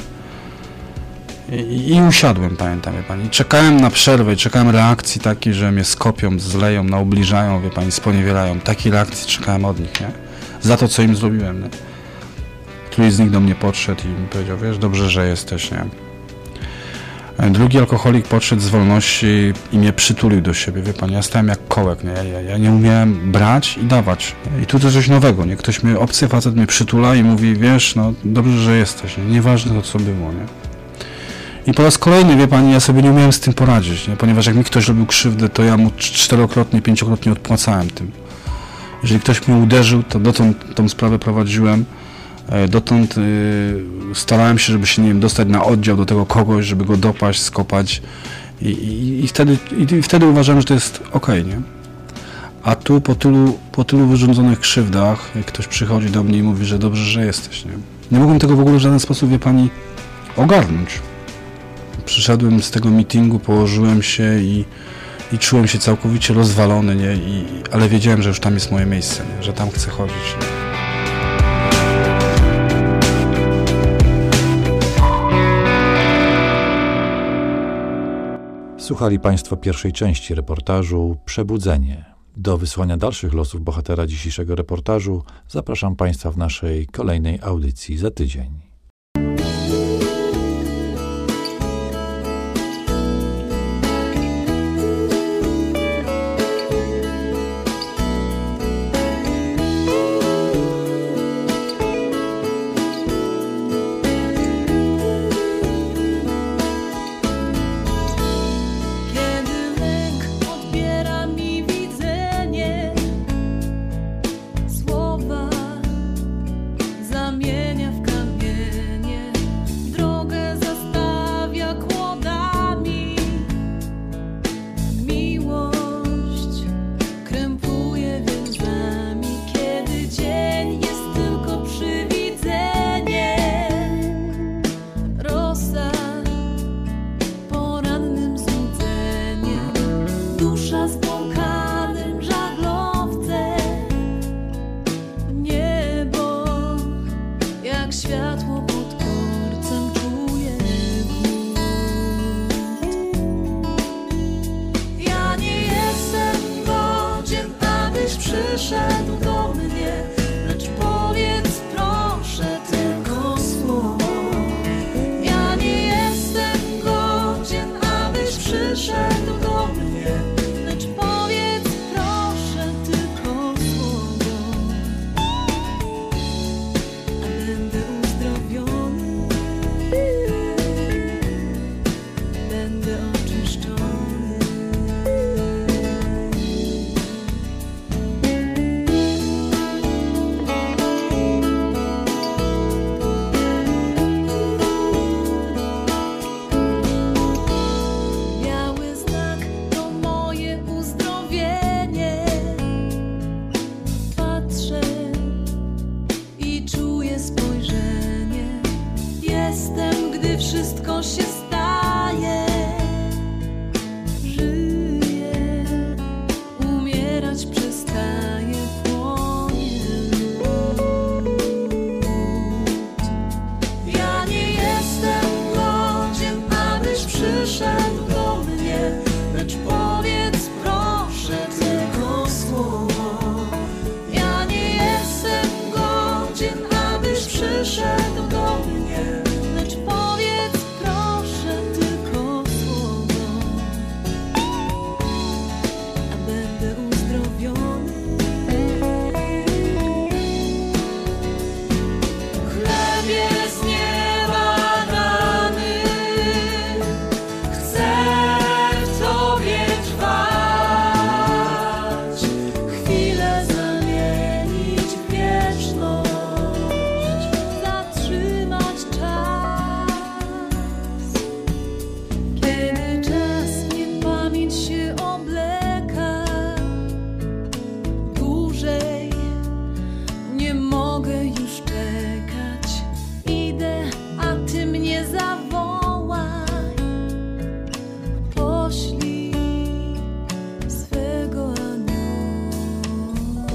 I usiadłem, pamiętam, wie pani. Czekałem na przerwę i czekałem reakcji takiej, że mnie skopią, zleją, naobliżają, wie pani, sponiewierają. Takiej reakcji czekałem od nich, nie? Za to, co im zrobiłem, nie? Któryś z nich do mnie podszedł i mi powiedział, wiesz, dobrze, że jesteś, nie? Drugi alkoholik podszedł z wolności i mnie przytulił do siebie, wie pani, ja stałem jak kołek, nie? Ja nie umiałem brać i dawać. I tu to coś nowego, nie? Ktoś mnie, obcy facet mnie przytula i mówi, wiesz, no dobrze, że jesteś, nie? Nieważne to, co było, nie? I po raz kolejny, wie pani, ja sobie nie umiałem z tym poradzić, nie? Ponieważ jak mi ktoś robił krzywdę, to ja mu 4-krotnie, 5-krotnie odpłacałem tym. Jeżeli ktoś mnie uderzył, to dotąd tą sprawę prowadziłem, dotąd starałem się, żeby się, nie wiem, dostać na oddział do tego kogoś, żeby go dopaść, skopać i wtedy uważałem, że to jest okej, nie? A tu po tylu wyrządzonych krzywdach, jak ktoś przychodzi do mnie i mówi, że dobrze, że jesteś, nie? Nie mogłem tego w ogóle w żaden sposób, wie pani, ogarnąć. Przyszedłem z tego meetingu, położyłem się i i czułem się całkowicie rozwalony, nie? Ale wiedziałem, że już tam jest moje miejsce, nie? Że tam chcę chodzić. Nie? Słuchali Państwo pierwszej części reportażu Przebudzenie. Do wysłania dalszych losów bohatera dzisiejszego reportażu zapraszam Państwa w naszej kolejnej audycji za tydzień. Przyszedł do mnie, lecz powiedz proszę tylko słowo. Ja nie jestem godzien, abyś przyszedł do mnie, lecz powiedz proszę tylko słowo. A będę uzdrowiony, będę oczyszczony. Wszystko się staje, żyje, umierać przestaje, płonie lód. Ja nie jestem godzien, abyś przyszedł do mnie, lecz powiedz proszę tylko słowo. Ja nie jestem godzien, abyś przyszedł do mnie, lecz powiedz proszę tylko słowo, a będę uzdrowiony. Chlebie z nieba dany, chcę w Tobie trwać, chwilę zamienić w wieczność, zatrzymać czas. Kiedy czas niepamięć się obleka, dłużej nie mogę już czekać. Idę, a Ty mnie zawołaj, poślij swego anioła.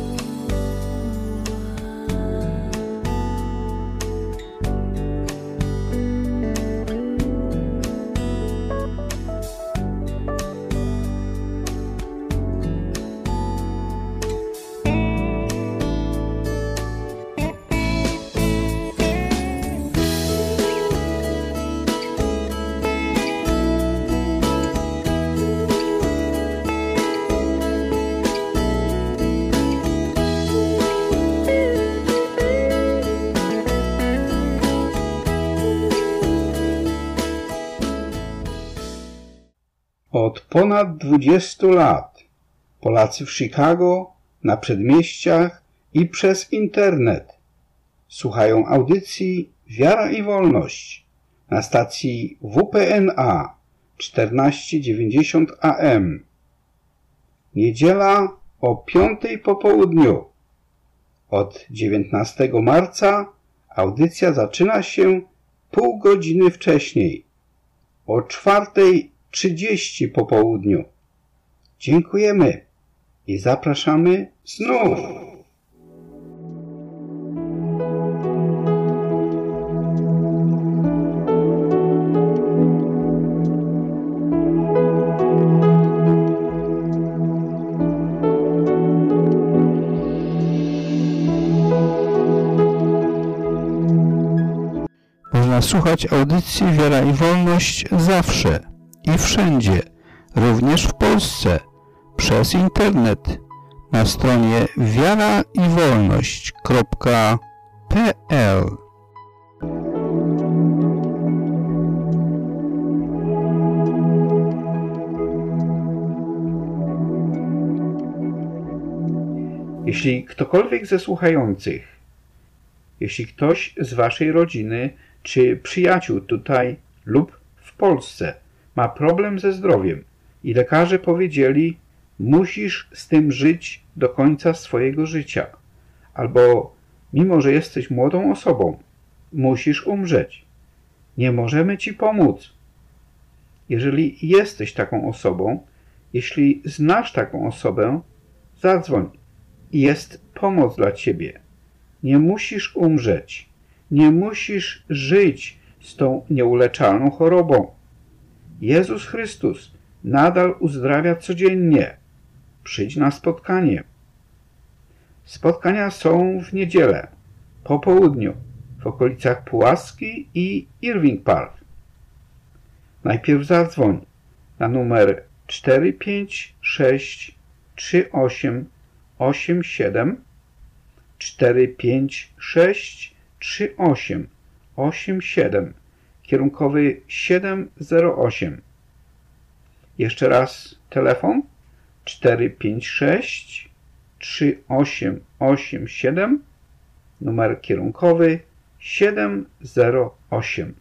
Od ponad 20 lat Polacy w Chicago, na przedmieściach i przez internet słuchają audycji Wiara i Wolność na stacji WPNA 1490 AM. Niedziela o 5 po południu. Od 19 marca audycja zaczyna się pół godziny wcześniej, o 4:30 po południu. Dziękujemy i zapraszamy znów. Można słuchać audycji Wiara i Wolność zawsze i wszędzie, również w Polsce, przez internet na stronie wiaraiwolność.pl. Jeśli ktokolwiek ze słuchających, jeśli ktoś z waszej rodziny czy przyjaciół tutaj lub w Polsce ma problem ze zdrowiem i lekarze powiedzieli, musisz z tym żyć do końca swojego życia, albo mimo, że jesteś młodą osobą, musisz umrzeć, nie możemy ci pomóc. Jeżeli jesteś taką osobą, jeśli znasz taką osobę, zadzwoń. Jest pomoc dla ciebie. Nie musisz umrzeć. Nie musisz żyć z tą nieuleczalną chorobą. Jezus Chrystus nadal uzdrawia codziennie. Przyjdź na spotkanie. Spotkania są w niedzielę, po południu, w okolicach Pułaski i Irving Park. Najpierw zadzwoń na numer 456 3887 456 3887 kierunkowy 708. Jeszcze raz telefon 456 3887 numer kierunkowy 708.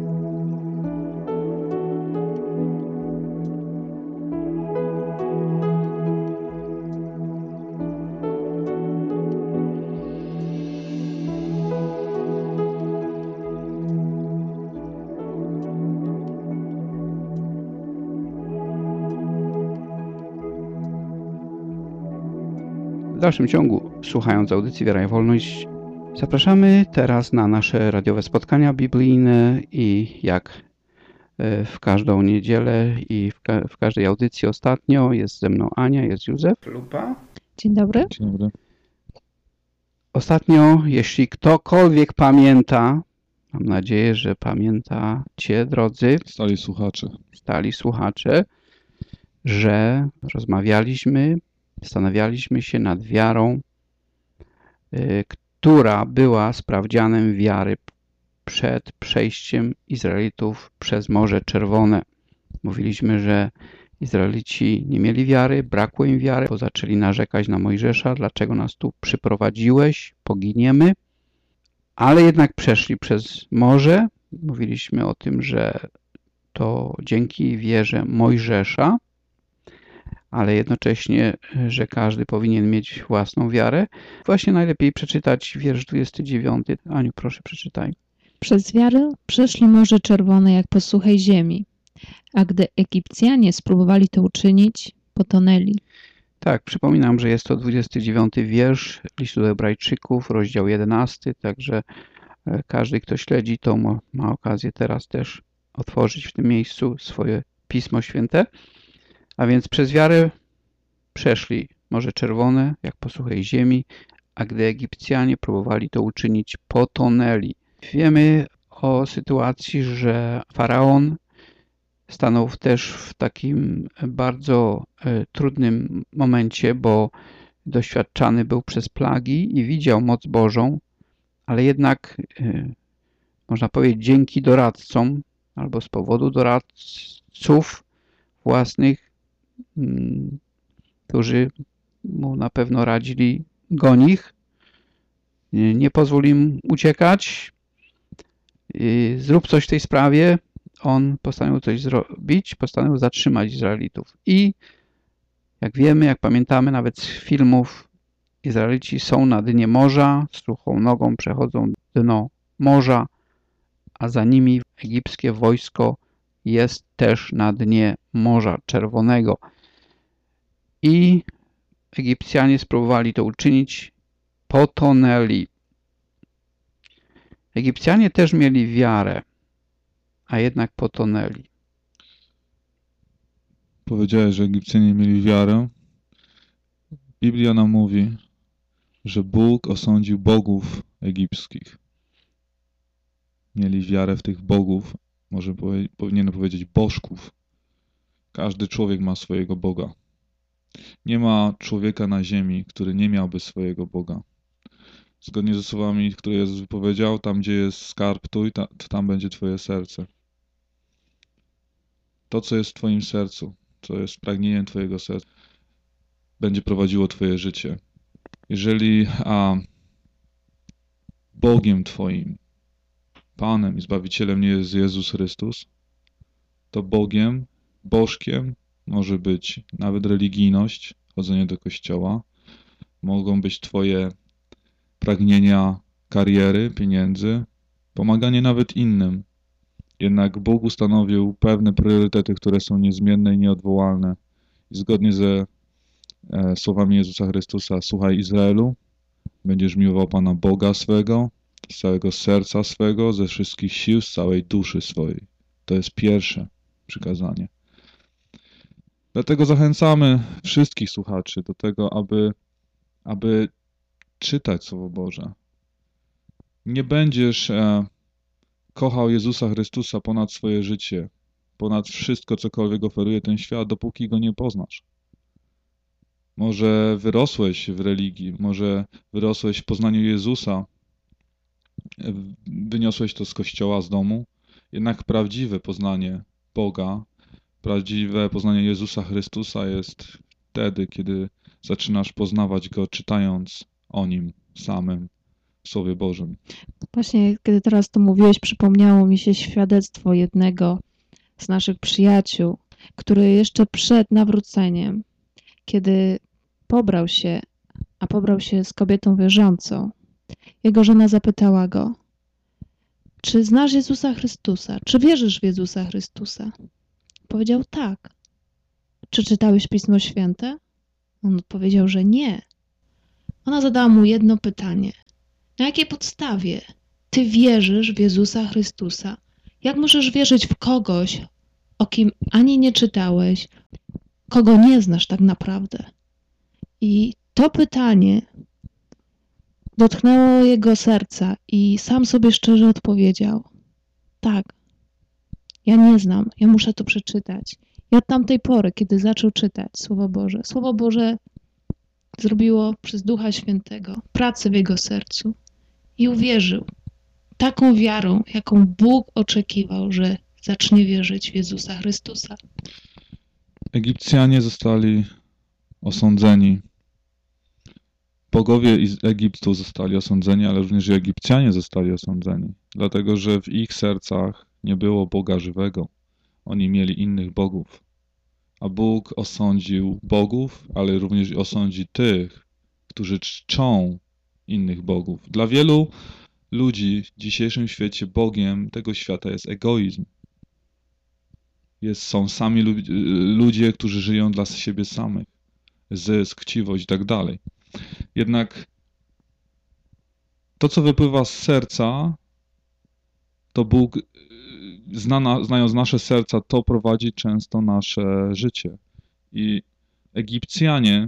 W dalszym ciągu, słuchając audycji Wiara i Wolność, zapraszamy teraz na nasze radiowe spotkania biblijne i jak w każdą niedzielę i w każdej audycji ostatnio jest ze mną Ania, jest Józef. Lupa. Dzień dobry. Dzień dobry. Ostatnio, jeśli ktokolwiek pamięta, mam nadzieję, że pamiętacie, drodzy stali słuchacze, że rozmawialiśmy, zastanawialiśmy się nad wiarą, która była sprawdzianem wiary przed przejściem Izraelitów przez Morze Czerwone. Mówiliśmy, że Izraelici nie mieli wiary, brakło im wiary, bo zaczęli narzekać na Mojżesza, dlaczego nas tu przyprowadziłeś, poginiemy. Ale jednak przeszli przez morze. Mówiliśmy o tym, że to dzięki wierze Mojżesza, ale jednocześnie, że każdy powinien mieć własną wiarę. Właśnie najlepiej przeczytać wiersz 29. Aniu, proszę, przeczytaj. Przez wiarę przeszli Morze Czerwone jak po suchej ziemi, a gdy Egipcjanie spróbowali to uczynić, potonęli. Tak, przypominam, że jest to 29 wiersz listu do Hebrajczyków, rozdział 11, także każdy, kto śledzi, to ma okazję teraz też otworzyć w tym miejscu swoje Pismo Święte. A więc przez wiarę przeszli Morze Czerwone, jak po suchej ziemi, a gdy Egipcjanie próbowali to uczynić, potonęli. Wiemy o sytuacji, że Faraon stanął też w takim bardzo trudnym momencie, bo doświadczany był przez plagi i widział moc Bożą, ale jednak, można powiedzieć, dzięki doradcom albo z powodu doradców własnych, którzy mu na pewno radzili, goń ich, nie pozwól im uciekać, zrób coś w tej sprawie. On postanowił coś zrobić, postanowił zatrzymać Izraelitów. I jak wiemy, jak pamiętamy nawet z filmów, Izraelici są na dnie morza, suchą nogą przechodzą dno morza, a za nimi egipskie wojsko jest też na dnie Morza Czerwonego. i Egipcjanie spróbowali to uczynić, potonęli. Egipcjanie też mieli wiarę, a jednak potonęli. Powiedziałeś, że Egipcjanie mieli wiarę. Biblia nam mówi, że Bóg osądził bogów egipskich. Mieli wiarę w tych bogów, może powinienem powiedzieć bożków. Każdy człowiek ma swojego Boga. Nie ma człowieka na ziemi, który nie miałby swojego Boga. Zgodnie ze słowami, które Jezus wypowiedział, tam gdzie jest skarb Twój, tam będzie Twoje serce. To, co jest w Twoim sercu, co jest pragnieniem Twojego serca, będzie prowadziło Twoje życie. Jeżeli Bogiem Twoim, Panem i Zbawicielem nie jest Jezus Chrystus, to Bogiem, bożkiem może być nawet religijność, chodzenie do kościoła, mogą być Twoje pragnienia kariery, pieniędzy, pomaganie nawet innym. Jednak Bóg ustanowił pewne priorytety, które są niezmienne i nieodwołalne. I zgodnie ze słowami Jezusa Chrystusa: słuchaj Izraelu, będziesz miłował Pana Boga swego, z całego serca swego, ze wszystkich sił, z całej duszy swojej. To jest pierwsze przykazanie. Dlatego zachęcamy wszystkich słuchaczy do tego, aby czytać Słowo Boże. Nie będziesz kochał Jezusa Chrystusa ponad swoje życie, ponad wszystko, cokolwiek oferuje ten świat, dopóki Go nie poznasz. Może wyrosłeś w religii, może wyrosłeś w poznaniu Jezusa, wyniosłeś to z kościoła, z domu, jednak prawdziwe poznanie Boga, prawdziwe poznanie Jezusa Chrystusa jest wtedy, kiedy zaczynasz poznawać Go, czytając o Nim samym w Słowie Bożym. Właśnie, kiedy teraz to mówiłeś, przypomniało mi się świadectwo jednego z naszych przyjaciół, który jeszcze przed nawróceniem, kiedy pobrał się z kobietą wierzącą, jego żona zapytała go: czy znasz Jezusa Chrystusa? Czy wierzysz w Jezusa Chrystusa? Powiedział: tak. Czy czytałeś Pismo Święte? On odpowiedział, że nie. Ona zadała mu jedno pytanie: na jakiej podstawie ty wierzysz w Jezusa Chrystusa? Jak możesz wierzyć w kogoś, o kim ani nie czytałeś, kogo nie znasz tak naprawdę? I to pytanie dotknęło jego serca i sam sobie szczerze odpowiedział: tak, ja nie znam, ja muszę to przeczytać. I od tamtej pory, kiedy zaczął czytać Słowo Boże zrobiło przez Ducha Świętego pracę w jego sercu i uwierzył taką wiarą, jaką Bóg oczekiwał, że zacznie wierzyć w Jezusa Chrystusa. Egipcjanie zostali osądzeni. Bogowie z Egiptu zostali osądzeni, ale również i Egipcjanie zostali osądzeni, dlatego że w ich sercach nie było Boga żywego. Oni mieli innych bogów. A Bóg osądził bogów, ale również osądzi tych, którzy czczą innych bogów. Dla wielu ludzi w dzisiejszym świecie Bogiem tego świata jest egoizm. Są sami ludzie, którzy żyją dla siebie samych. Zysk, chciwość i tak dalej. Jednak to, co wypływa z serca, to Bóg, znając nasze serca, to prowadzi często nasze życie. I Egipcjanie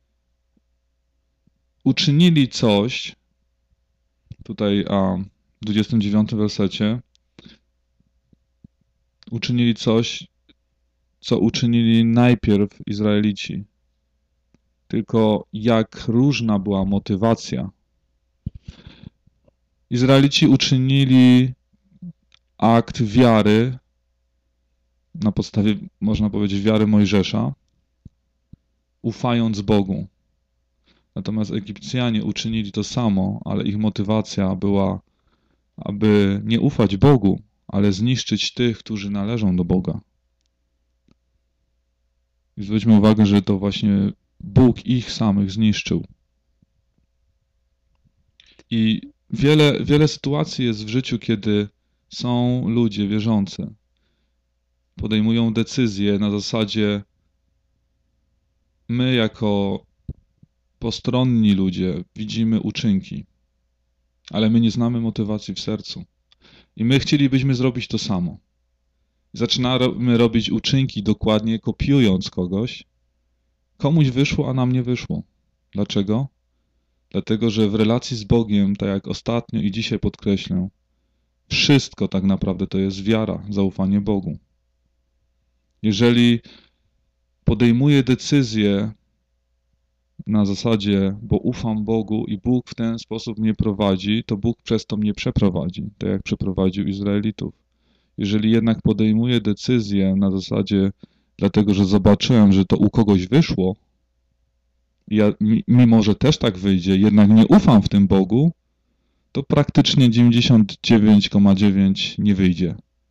uczynili coś, tutaj w 29 wersecie, uczynili coś, co uczynili najpierw Izraelici. Tylko jak różna była motywacja. Izraelici uczynili akt wiary na podstawie, można powiedzieć, wiary Mojżesza, ufając Bogu. Natomiast Egipcjanie uczynili to samo, ale ich motywacja była, aby nie ufać Bogu, ale zniszczyć tych, którzy należą do Boga. I zwróćmy uwagę, że to właśnie Bóg ich samych zniszczył. I wiele sytuacji jest w życiu, kiedy są ludzie wierzący. Podejmują decyzje na zasadzie my jako postronni ludzie widzimy uczynki, ale my nie znamy motywacji w sercu. I my chcielibyśmy zrobić to samo. Zaczynamy robić uczynki dokładnie kopiując kogoś. Komuś wyszło, a nam nie wyszło. Dlaczego? Dlatego, że w relacji z Bogiem, tak jak ostatnio i dzisiaj podkreślę, wszystko tak naprawdę to jest wiara, zaufanie Bogu. Jeżeli podejmuję decyzję na zasadzie, bo ufam Bogu i Bóg w ten sposób mnie prowadzi, to Bóg przez to mnie przeprowadzi, tak jak przeprowadził Izraelitów. Jeżeli jednak podejmuję decyzję na zasadzie, dlatego że zobaczyłem, że to u kogoś wyszło, ja, mimo że też tak wyjdzie, jednak nie ufam w tym Bogu, to praktycznie 99,9 nie wyjdzie.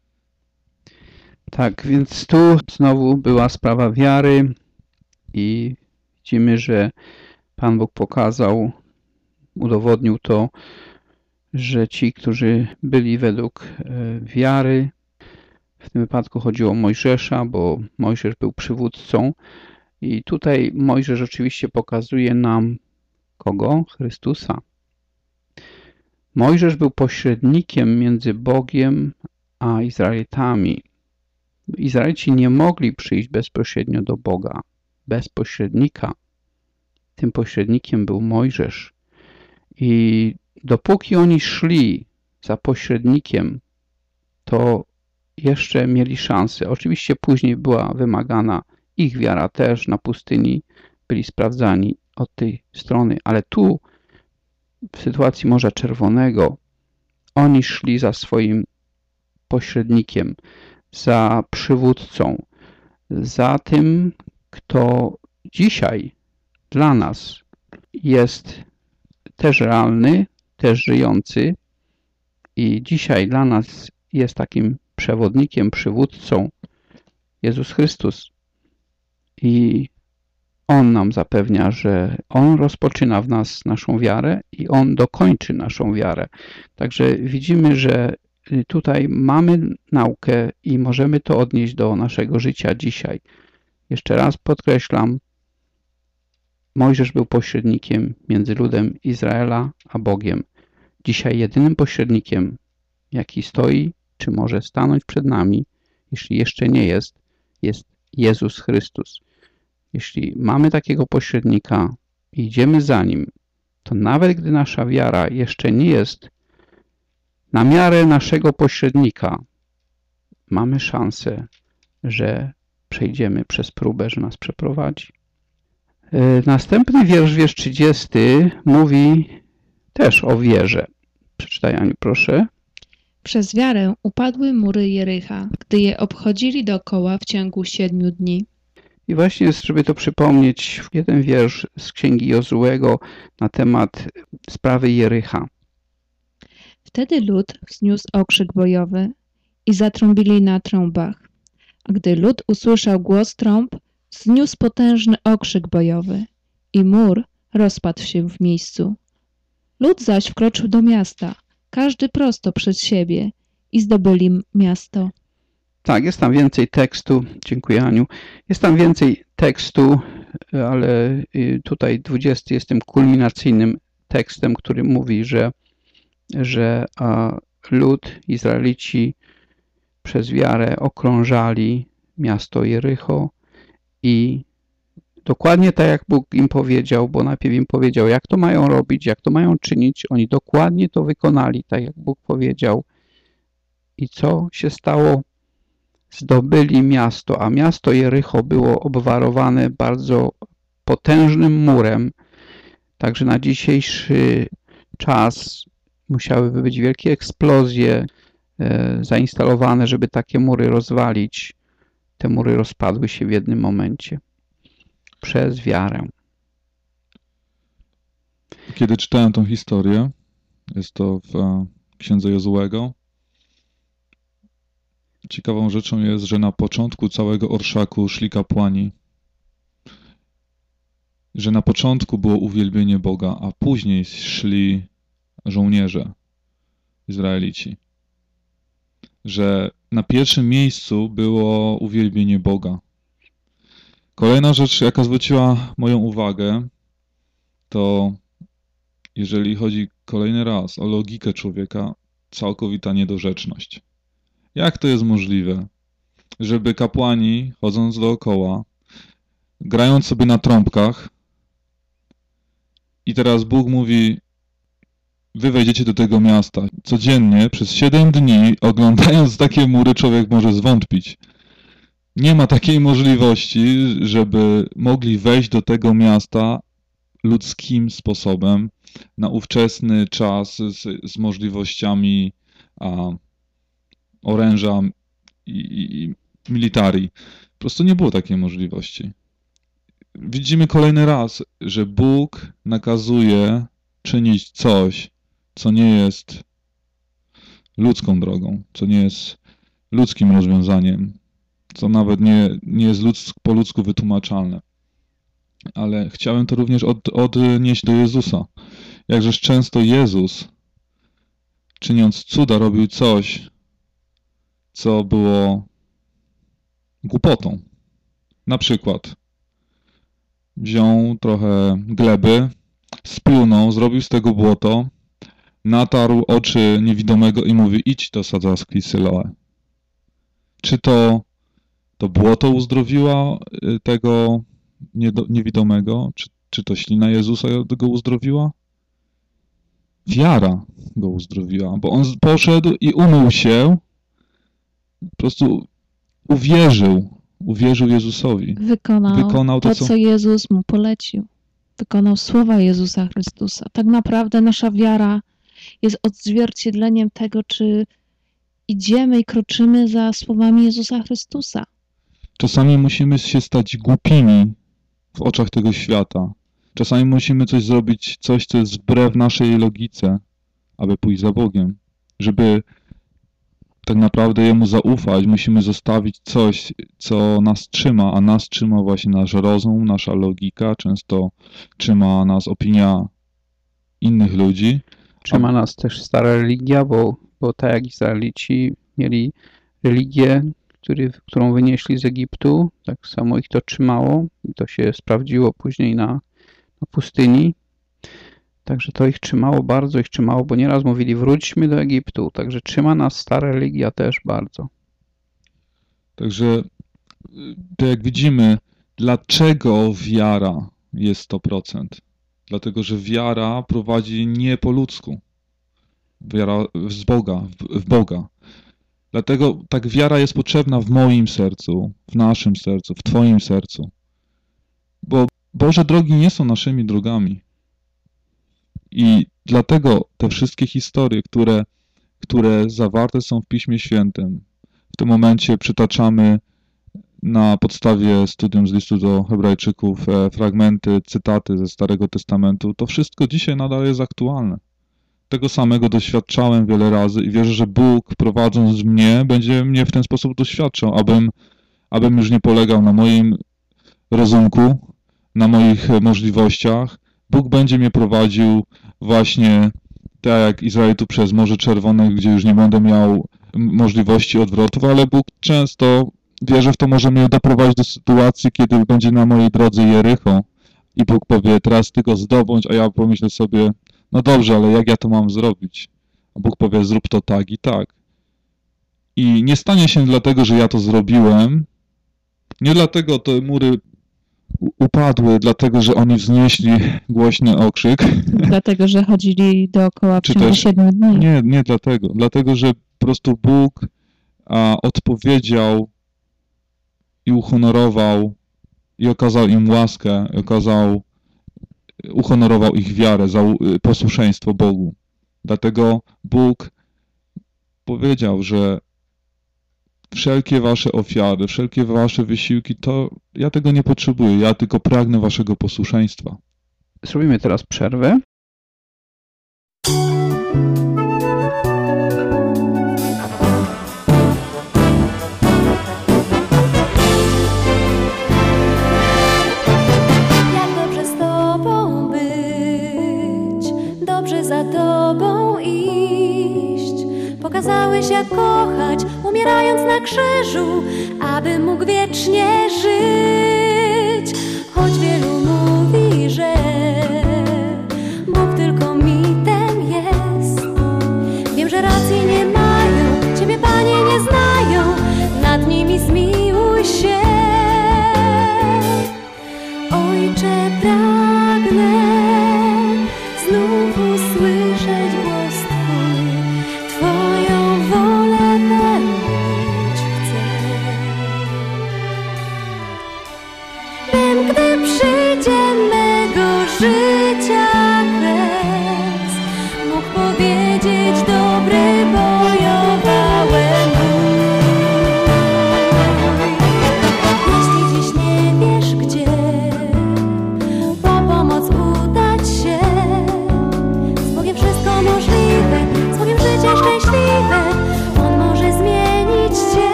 Tak, więc tu znowu była sprawa wiary i widzimy, że Pan Bóg pokazał, udowodnił to, że ci, którzy byli według wiary, w tym wypadku chodziło o Mojżesza, bo Mojżesz był przywódcą i tutaj Mojżesz oczywiście pokazuje nam kogo? Chrystusa. Mojżesz był pośrednikiem między Bogiem a Izraelitami. Izraelici nie mogli przyjść bezpośrednio do Boga, bez pośrednika. Tym pośrednikiem był Mojżesz. I dopóki oni szli za pośrednikiem, to jeszcze mieli szansę. Oczywiście później była wymagana ich wiara też na pustyni, byli sprawdzani od tej strony, ale tu w sytuacji Morza Czerwonego oni szli za swoim pośrednikiem, za przywódcą, za tym, kto dzisiaj dla nas jest też realny, też żyjący i dzisiaj dla nas jest takim przewodnikiem, przywódcą Jezus Chrystus. I On nam zapewnia, że On rozpoczyna w nas naszą wiarę i On dokończy naszą wiarę. Także widzimy, że tutaj mamy naukę i możemy to odnieść do naszego życia dzisiaj. Jeszcze raz podkreślam, Mojżesz był pośrednikiem między ludem Izraela a Bogiem. Dzisiaj jedynym pośrednikiem, jaki stoi, czy może stanąć przed nami, jeśli jeszcze nie jest, jest Jezus Chrystus. Jeśli mamy takiego pośrednika i idziemy za Nim, to nawet gdy nasza wiara jeszcze nie jest na miarę naszego pośrednika, mamy szansę, że przejdziemy przez próbę, że nas przeprowadzi. Następny wiersz 30, mówi też o wierze. Przeczytaj, Aniu, proszę. Przez wiarę upadły mury Jericha, gdy je obchodzili dookoła w ciągu 7 dni. I właśnie, żeby to przypomnieć, jeden wiersz z Księgi Jozułego na temat sprawy Jericha. Wtedy lud wzniósł okrzyk bojowy i zatrąbili na trąbach. A gdy lud usłyszał głos trąb, wzniósł potężny okrzyk bojowy i mur rozpadł się w miejscu. Lud zaś wkroczył do miasta, każdy prosto przed siebie i zdobyli miasto. Tak, jest tam więcej tekstu. Dziękuję, Aniu. Jest tam więcej tekstu, ale tutaj 20 jest tym kulminacyjnym tekstem, który mówi, że lud, Izraelici przez wiarę okrążali miasto Jericho i dokładnie tak jak Bóg im powiedział, bo najpierw im powiedział, jak to mają robić, jak to mają czynić, oni dokładnie to wykonali, tak jak Bóg powiedział. I co się stało? Zdobyli miasto, a miasto Jericho było obwarowane bardzo potężnym murem, także na dzisiejszy czas musiałyby być wielkie eksplozje zainstalowane, żeby takie mury rozwalić. Te mury rozpadły się w jednym momencie przez wiarę. Kiedy czytałem tą historię, jest to w Księdze Jozułego, ciekawą rzeczą jest, że na początku całego orszaku szli kapłani, że na początku było uwielbienie Boga, a później szli żołnierze, Izraelici. Że na pierwszym miejscu było uwielbienie Boga. Kolejna rzecz, jaka zwróciła moją uwagę, to jeżeli chodzi kolejny raz o logikę człowieka, całkowita niedorzeczność. Jak to jest możliwe, żeby kapłani, chodząc dookoła, grając sobie na trąbkach, i teraz Bóg mówi, wy wejdziecie do tego miasta. Codziennie, przez 7 dni, oglądając takie mury, człowiek może zwątpić. Nie ma takiej możliwości, żeby mogli wejść do tego miasta ludzkim sposobem, na ówczesny czas, z możliwościami oręża i militarii. Po prostu nie było takiej możliwości. Widzimy kolejny raz, że Bóg nakazuje czynić coś, co nie jest ludzką drogą, co nie jest ludzkim rozwiązaniem, co nawet nie jest po ludzku wytłumaczalne. Ale chciałem to również odnieść do Jezusa. Jakżeż często Jezus, czyniąc cuda, robił coś, co było głupotą. Na przykład wziął trochę gleby, splunął, zrobił z tego błoto, natarł oczy niewidomego i mówi, idź do Sadzaski Syloe. Czy to błoto uzdrowiła tego niewidomego? Czy to ślina Jezusa go uzdrowiła? Wiara go uzdrowiła, bo on poszedł i umył się, po prostu uwierzył Jezusowi. Wykonał to, co Jezus mu polecił. Wykonał słowa Jezusa Chrystusa. Tak naprawdę nasza wiara jest odzwierciedleniem tego, czy idziemy i kroczymy za słowami Jezusa Chrystusa. Czasami musimy się stać głupimi w oczach tego świata. Czasami musimy coś zrobić, coś, co jest wbrew naszej logice, aby pójść za Bogiem. Żeby tak naprawdę Jemu zaufać, musimy zostawić coś, co nas trzyma, a nas trzyma właśnie nasz rozum, nasza logika, często trzyma nas opinia innych ludzi. Trzyma nas też stara religia, bo tak jak Izraelici mieli religię, którą wynieśli z Egiptu, tak samo ich to trzymało i to się sprawdziło później na pustyni. Także to ich trzymało, bardzo ich trzymało, bo nieraz mówili, wróćmy do Egiptu. Także trzyma nas stara religia też bardzo. Także to jak widzimy, dlaczego wiara jest 100%? Dlatego, że wiara prowadzi nie po ludzku. Wiara w Boga. Dlatego tak wiara jest potrzebna w moim sercu, w naszym sercu, w Twoim sercu. Bo Boże drogi nie są naszymi drogami. I dlatego te wszystkie historie, które zawarte są w Piśmie Świętym, w tym momencie przytaczamy na podstawie studium z listu do Hebrajczyków fragmenty, cytaty ze Starego Testamentu, to wszystko dzisiaj nadal jest aktualne. Tego samego doświadczałem wiele razy i wierzę, że Bóg, prowadząc mnie, będzie mnie w ten sposób doświadczał, abym już nie polegał na moim rozumku, na moich możliwościach. Bóg będzie mnie prowadził właśnie tak jak Izraelitu przez Morze Czerwone, gdzie już nie będę miał możliwości odwrotów, ale Bóg często, wierzę w to, może mnie doprowadzić do sytuacji, kiedy będzie na mojej drodze Jericho i Bóg powie, teraz ty go zdobądź, a ja pomyślę sobie, no dobrze, ale jak ja to mam zrobić? A Bóg powie, zrób to tak i tak. I nie stanie się dlatego, że ja to zrobiłem, nie dlatego te mury upadły, dlatego, że oni wznieśli głośny okrzyk. Dlatego, że chodzili dookoła w ciągu 7 dni. Nie dlatego. Dlatego, że po prostu Bóg odpowiedział i uhonorował i okazał im łaskę, uhonorował ich wiarę, za posłuszeństwo Bogu. Dlatego Bóg powiedział, że wszelkie wasze ofiary, wszelkie wasze wysiłki, to ja tego nie potrzebuję, ja tylko pragnę waszego posłuszeństwa. Zrobimy teraz przerwę. Jak dobrze z Tobą być, dobrze za Tobą iść. Pokazałeś, jak kochać, umierając na krzyżu, aby mógł wiecznie żyć.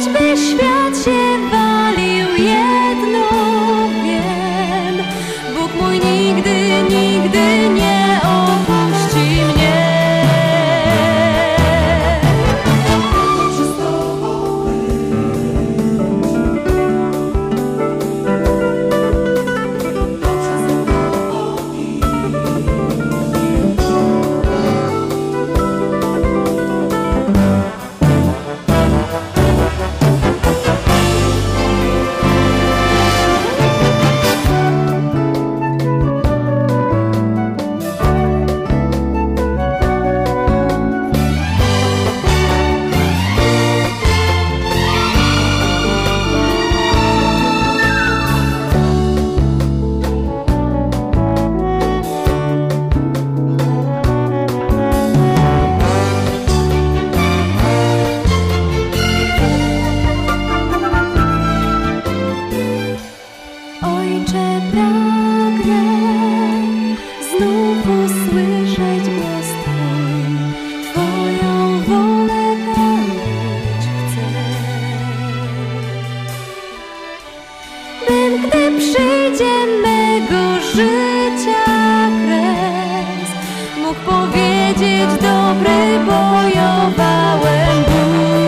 choćby świat się walił, jedno wiem, Bóg mój nigdy, nigdy nie opuści mnie. Ojcze, pragnę znów usłyszeć głos Twój, Twoją wolę pełnić chcę. Bym, gdy przyjdzie mego życia kres, mógł powiedzieć: dobry bojowałem bój.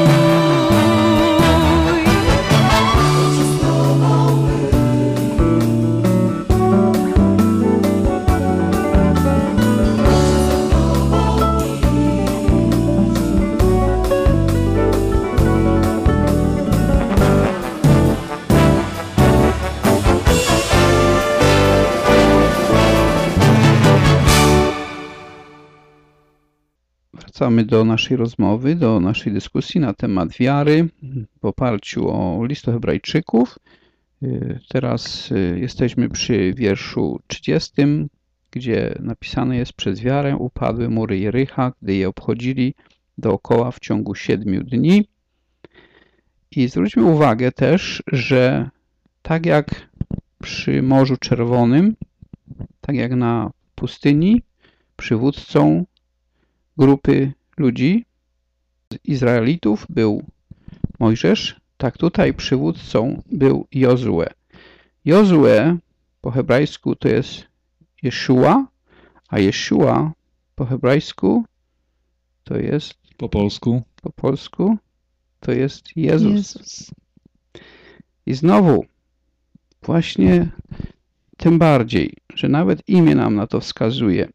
Wracamy do naszej rozmowy, do naszej dyskusji na temat wiary w oparciu o list do Hebrajczyków. Teraz jesteśmy przy wierszu 30, gdzie napisane jest: przez wiarę upadły mury Jericha, gdy je obchodzili dookoła w ciągu 7 dni. I zwróćmy uwagę też, że tak jak przy Morzu Czerwonym, tak jak na pustyni, przywódcą grupy ludzi, Izraelitów, był Mojżesz, tak tutaj przywódcą był Jozue. Jozue po hebrajsku to jest Jeszua, a Jeszua po hebrajsku to jest... Po polsku to jest Jezus. I znowu, właśnie tym bardziej, że nawet imię nam na to wskazuje,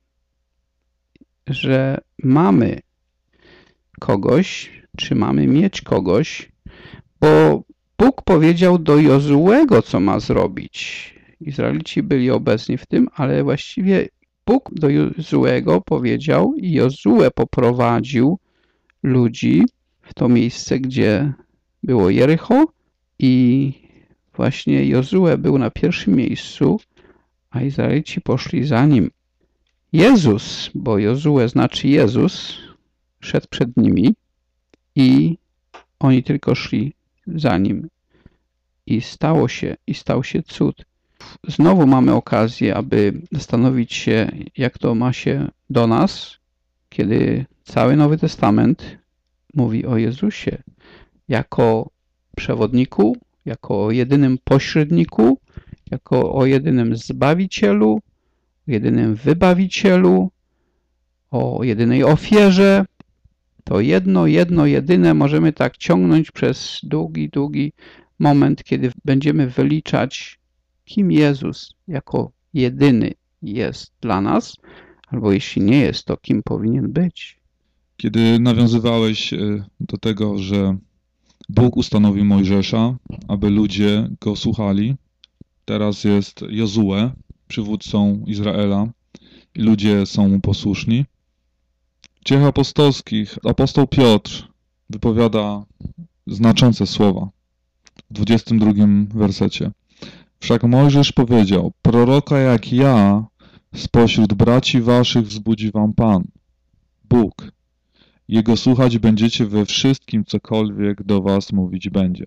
że mamy kogoś, czy mamy mieć kogoś, bo Bóg powiedział do Jozuego, co ma zrobić. Izraelici byli obecni w tym, ale właściwie Bóg do Jozuego powiedział i Jozue poprowadził ludzi w to miejsce, gdzie było Jericho, i właśnie Jozue był na pierwszym miejscu, a Izraelici poszli za nim. Jezus, bo Jozue znaczy Jezus, szedł przed nimi i oni tylko szli za nim. I stał się cud. Znowu mamy okazję, aby zastanowić się, jak to ma się do nas, kiedy cały Nowy Testament mówi o Jezusie jako przewodniku, jako o jedynym pośredniku, jako o jedynym Zbawicielu, jedynym Wybawicielu, o jedynej ofierze. To jedyne możemy tak ciągnąć przez długi moment, kiedy będziemy wyliczać, kim Jezus jako jedyny jest dla nas, albo jeśli nie jest, to kim powinien być. Kiedy nawiązywałeś do tego, że Bóg ustanowił Mojżesza, aby ludzie go słuchali, teraz jest Jozue, przywódcą Izraela, i ludzie są mu posłuszni. W Dziejach Apostolskich apostoł Piotr wypowiada znaczące słowa w 22 wersecie. Wszak Mojżesz powiedział: proroka jak ja spośród braci waszych wzbudzi wam Pan, Bóg. Jego słuchać będziecie we wszystkim, cokolwiek do was mówić będzie.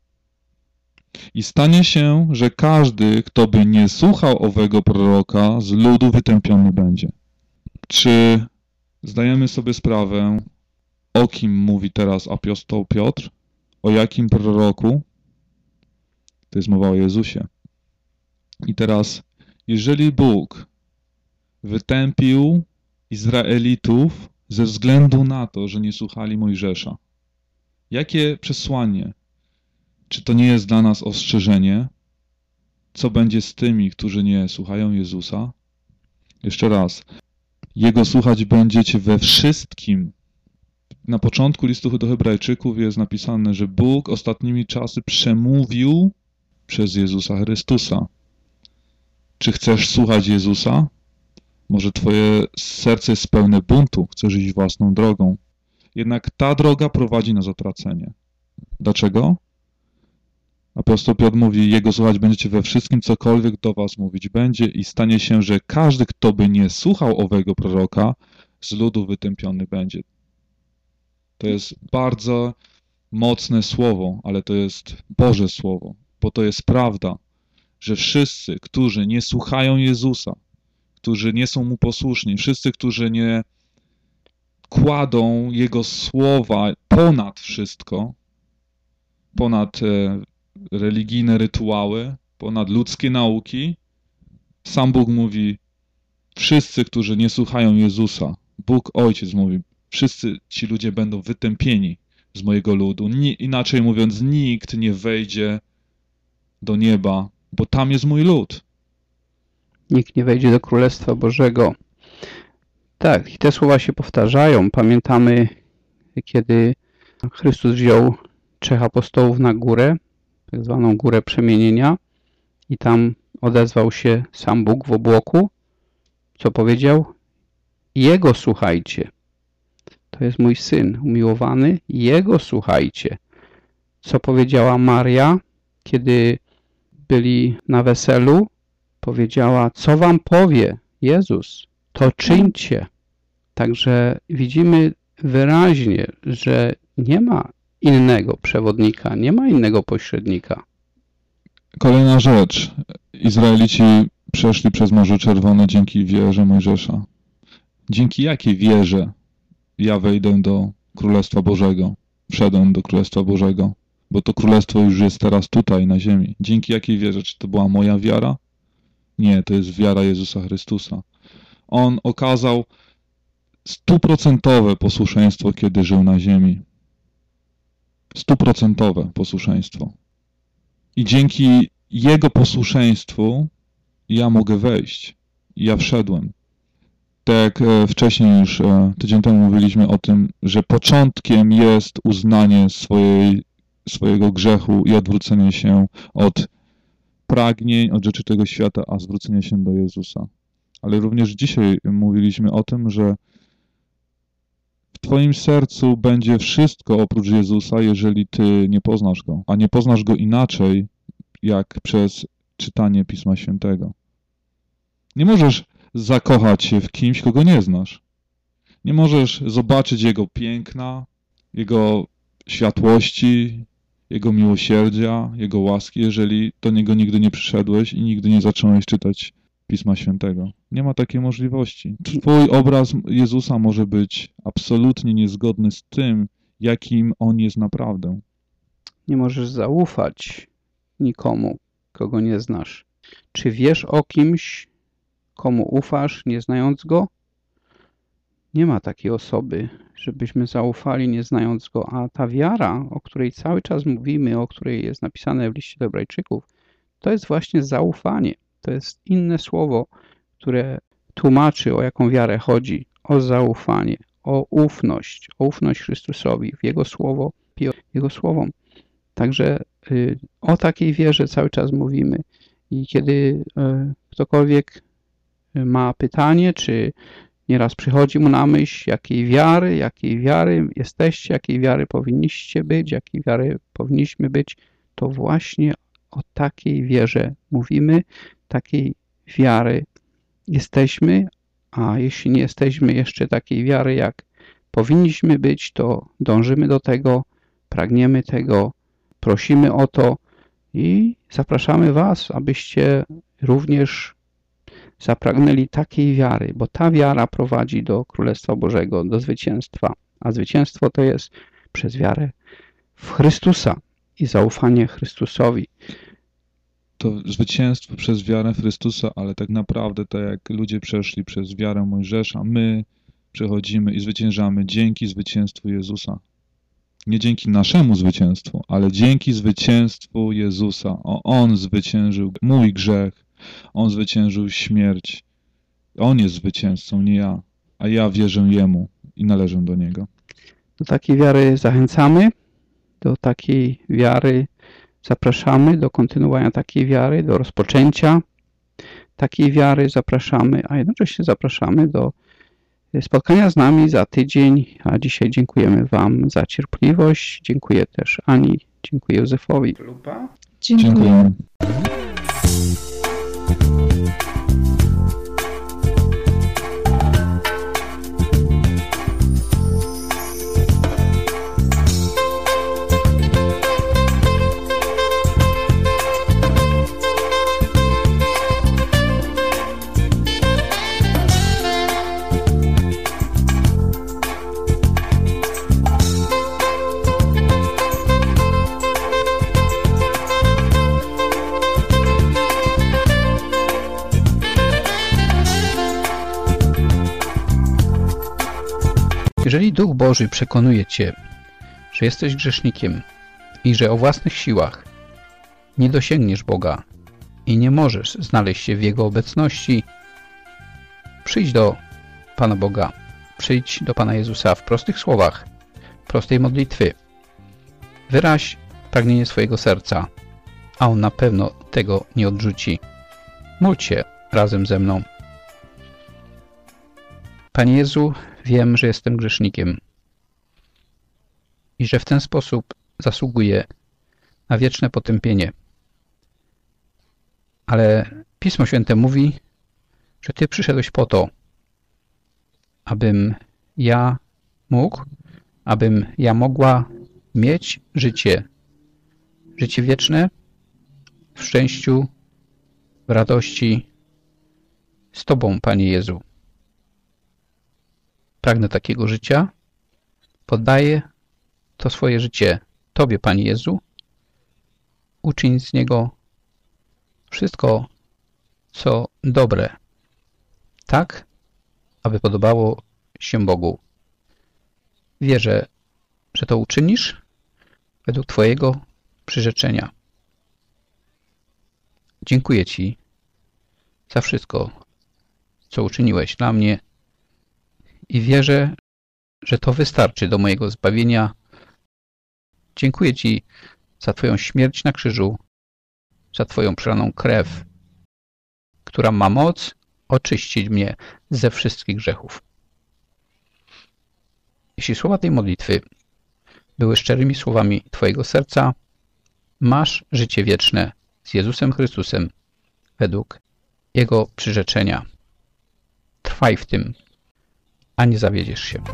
I stanie się, że każdy, kto by nie słuchał owego proroka, z ludu wytępiony będzie. Czy zdajemy sobie sprawę, o kim mówi teraz apostoł Piotr? O jakim proroku? To jest mowa o Jezusie. I teraz, jeżeli Bóg wytępił Izraelitów ze względu na to, że nie słuchali Mojżesza, jakie przesłanie? Czy to nie jest dla nas ostrzeżenie? Co będzie z tymi, którzy nie słuchają Jezusa? Jeszcze raz. Jego słuchać będziecie we wszystkim. Na początku listu do Hebrajczyków jest napisane, że Bóg ostatnimi czasy przemówił przez Jezusa Chrystusa. Czy chcesz słuchać Jezusa? Może twoje serce jest pełne buntu, chcesz iść własną drogą. Jednak ta droga prowadzi na zatracenie. Dlaczego? Apostoł Piotr mówi, Jego słuchać będziecie we wszystkim, cokolwiek do was mówić będzie i stanie się, że każdy, kto by nie słuchał owego proroka, z ludu wytępiony będzie. To jest bardzo mocne słowo, ale to jest Boże słowo, bo to jest prawda, że wszyscy, którzy nie słuchają Jezusa, którzy nie są Mu posłuszni, wszyscy, którzy nie kładą Jego słowa ponad wszystko, ponad religijne rytuały, ponad ludzkie nauki, sam Bóg mówi, wszyscy, którzy nie słuchają Jezusa, Bóg Ojciec mówi, wszyscy ci ludzie będą wytępieni z mojego ludu. Inaczej mówiąc, nikt nie wejdzie do nieba, bo tam jest mój lud. Nikt nie wejdzie do Królestwa Bożego. Tak, i te słowa się powtarzają. Pamiętamy, kiedy Chrystus wziął 3 apostołów na górę, tak zwaną górę przemienienia, i tam odezwał się sam Bóg w obłoku. Co powiedział? Jego słuchajcie. To jest mój Syn umiłowany. Jego słuchajcie. Co powiedziała Maria, kiedy byli na weselu? Powiedziała, co wam powie Jezus, to czyńcie. Także widzimy wyraźnie, że nie ma innego przewodnika, nie ma innego pośrednika. Kolejna rzecz. Izraelici przeszli przez Morze Czerwone dzięki wierze Mojżesza. Dzięki jakiej wierze ja wejdę do Królestwa Bożego? Wszedłem do Królestwa Bożego, bo to Królestwo już jest teraz tutaj na ziemi. Dzięki jakiej wierze? Czy to była moja wiara? Nie, to jest wiara Jezusa Chrystusa. On okazał 100% posłuszeństwo, kiedy żył na ziemi. 100% posłuszeństwo. I dzięki Jego posłuszeństwu ja mogę wejść. Ja wszedłem. Tak jak wcześniej już tydzień temu mówiliśmy o tym, że początkiem jest uznanie swojego grzechu i odwrócenie się od pragnień, od rzeczy tego świata, a zwrócenie się do Jezusa. Ale również dzisiaj mówiliśmy o tym, że w twoim sercu będzie wszystko oprócz Jezusa, jeżeli ty nie poznasz Go. A nie poznasz Go inaczej, jak przez czytanie Pisma Świętego. Nie możesz zakochać się w kimś, kogo nie znasz. Nie możesz zobaczyć Jego piękna, Jego światłości, Jego miłosierdzia, Jego łaski, jeżeli do Niego nigdy nie przyszedłeś i nigdy nie zacząłeś czytać Pisma Świętego. Nie ma takiej możliwości. Twój obraz Jezusa może być absolutnie niezgodny z tym, jakim On jest naprawdę. Nie możesz zaufać nikomu, kogo nie znasz. Czy wiesz o kimś, komu ufasz, nie znając Go? Nie ma takiej osoby, żebyśmy zaufali, nie znając Go. A ta wiara, o której cały czas mówimy, o której jest napisane w liście do Hebrajczyków, to jest właśnie zaufanie. To jest inne słowo, które tłumaczy, o jaką wiarę chodzi. O zaufanie, o ufność Chrystusowi, w Jego słowo, Jego słowom. Także o takiej wierze cały czas mówimy. I kiedy ktokolwiek ma pytanie, czy nieraz przychodzi mu na myśl, jakiej wiary jesteście, jakiej wiary powinniście być, jakiej wiary powinniśmy być, to właśnie o takiej wierze mówimy, takiej wiary jesteśmy, a jeśli nie jesteśmy jeszcze takiej wiary, jak powinniśmy być, to dążymy do tego, pragniemy tego, prosimy o to i zapraszamy Was, abyście również zapragnęli takiej wiary, bo ta wiara prowadzi do Królestwa Bożego, do zwycięstwa, a zwycięstwo to jest przez wiarę w Chrystusa i zaufanie Chrystusowi. To zwycięstwo przez wiarę w Chrystusa, ale tak naprawdę, tak jak ludzie przeszli przez wiarę Mojżesza, my przechodzimy i zwyciężamy dzięki zwycięstwu Jezusa. Nie dzięki naszemu zwycięstwu, ale dzięki zwycięstwu Jezusa. On zwyciężył mój grzech, On zwyciężył śmierć. On jest zwycięzcą, nie ja, a ja wierzę Jemu i należę do Niego. Do takiej wiary zachęcamy, do takiej wiary zapraszamy, do kontynuowania takiej wiary, do rozpoczęcia takiej wiary zapraszamy, a jednocześnie zapraszamy do spotkania z nami za tydzień, a dzisiaj dziękujemy Wam za cierpliwość, dziękuję też Ani, dziękuję Józefowi. Dziękuję. Jeżeli Duch Boży przekonuje Cię, że jesteś grzesznikiem i że o własnych siłach nie dosięgniesz Boga i nie możesz znaleźć się w Jego obecności, przyjdź do Pana Boga, przyjdź do Pana Jezusa w prostych słowach, prostej modlitwy. Wyraź pragnienie swojego serca, a On na pewno tego nie odrzuci. Módl się razem ze mną. Panie Jezu, wiem, że jestem grzesznikiem i że w ten sposób zasługuję na wieczne potępienie. Ale Pismo Święte mówi, że Ty przyszedłeś po to, abym ja mógł, abym ja mogła mieć życie wieczne w szczęściu, w radości z Tobą, Panie Jezu. Pragnę takiego życia, poddaję to swoje życie Tobie, Panie Jezu. Uczyń z niego wszystko, co dobre, tak, aby podobało się Bogu. Wierzę, że to uczynisz według Twojego przyrzeczenia. Dziękuję Ci za wszystko, co uczyniłeś dla mnie i wierzę, że to wystarczy do mojego zbawienia. Dziękuję Ci za Twoją śmierć na krzyżu, za Twoją przelaną krew, która ma moc oczyścić mnie ze wszystkich grzechów. Jeśli słowa tej modlitwy były szczerymi słowami Twojego serca, masz życie wieczne z Jezusem Chrystusem według Jego przyrzeczenia. Trwaj w tym, a nie zawiedziesz się.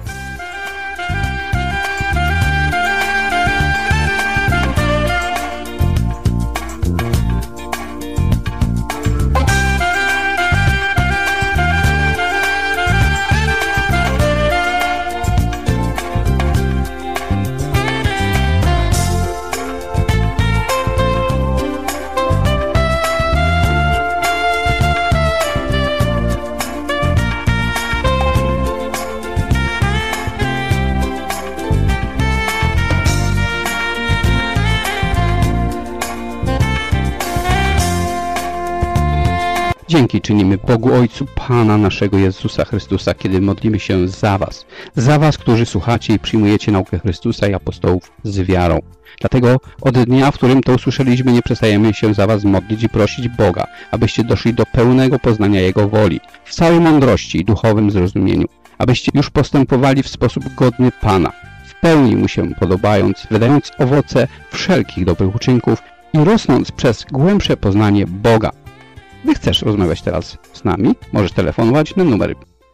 Dzięki czynimy Bogu Ojcu Pana naszego Jezusa Chrystusa, kiedy modlimy się za Was, którzy słuchacie i przyjmujecie naukę Chrystusa i apostołów z wiarą. Dlatego od dnia, w którym to usłyszeliśmy, nie przestajemy się za Was modlić i prosić Boga, abyście doszli do pełnego poznania Jego woli, w całej mądrości i duchowym zrozumieniu, abyście już postępowali w sposób godny Pana, w pełni Mu się podobając, wydając owoce wszelkich dobrych uczynków i rosnąc przez głębsze poznanie Boga. Gdy chcesz rozmawiać teraz z nami, możesz telefonować na numer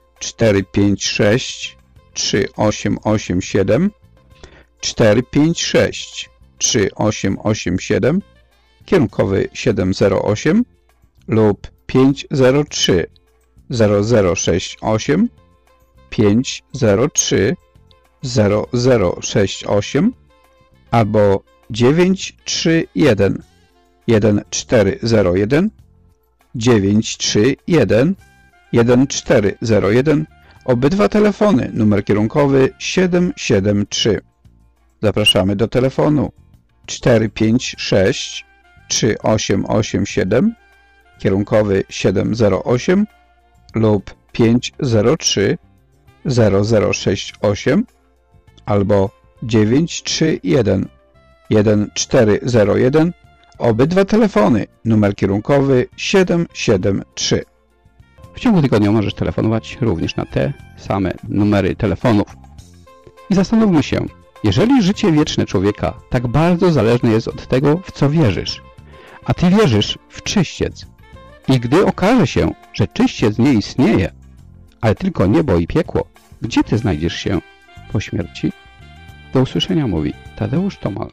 456 3887 456 3887 kierunkowy 708 lub 503 0068 503 0068 albo 931 1401, 931 1401, obydwa telefony, numer kierunkowy 773. Zapraszamy do telefonu 456 3887, kierunkowy 708 lub 503 0068 albo 931 1401, obydwa telefony, numer kierunkowy 773. W ciągu tygodnia możesz telefonować również na te same numery telefonów. I zastanówmy się, jeżeli życie wieczne człowieka tak bardzo zależne jest od tego, w co wierzysz, a ty wierzysz w czyściec, i gdy okaże się, że czyściec nie istnieje, ale tylko niebo i piekło, gdzie ty znajdziesz się po śmierci? Do usłyszenia, mówi Tadeusz Tomal.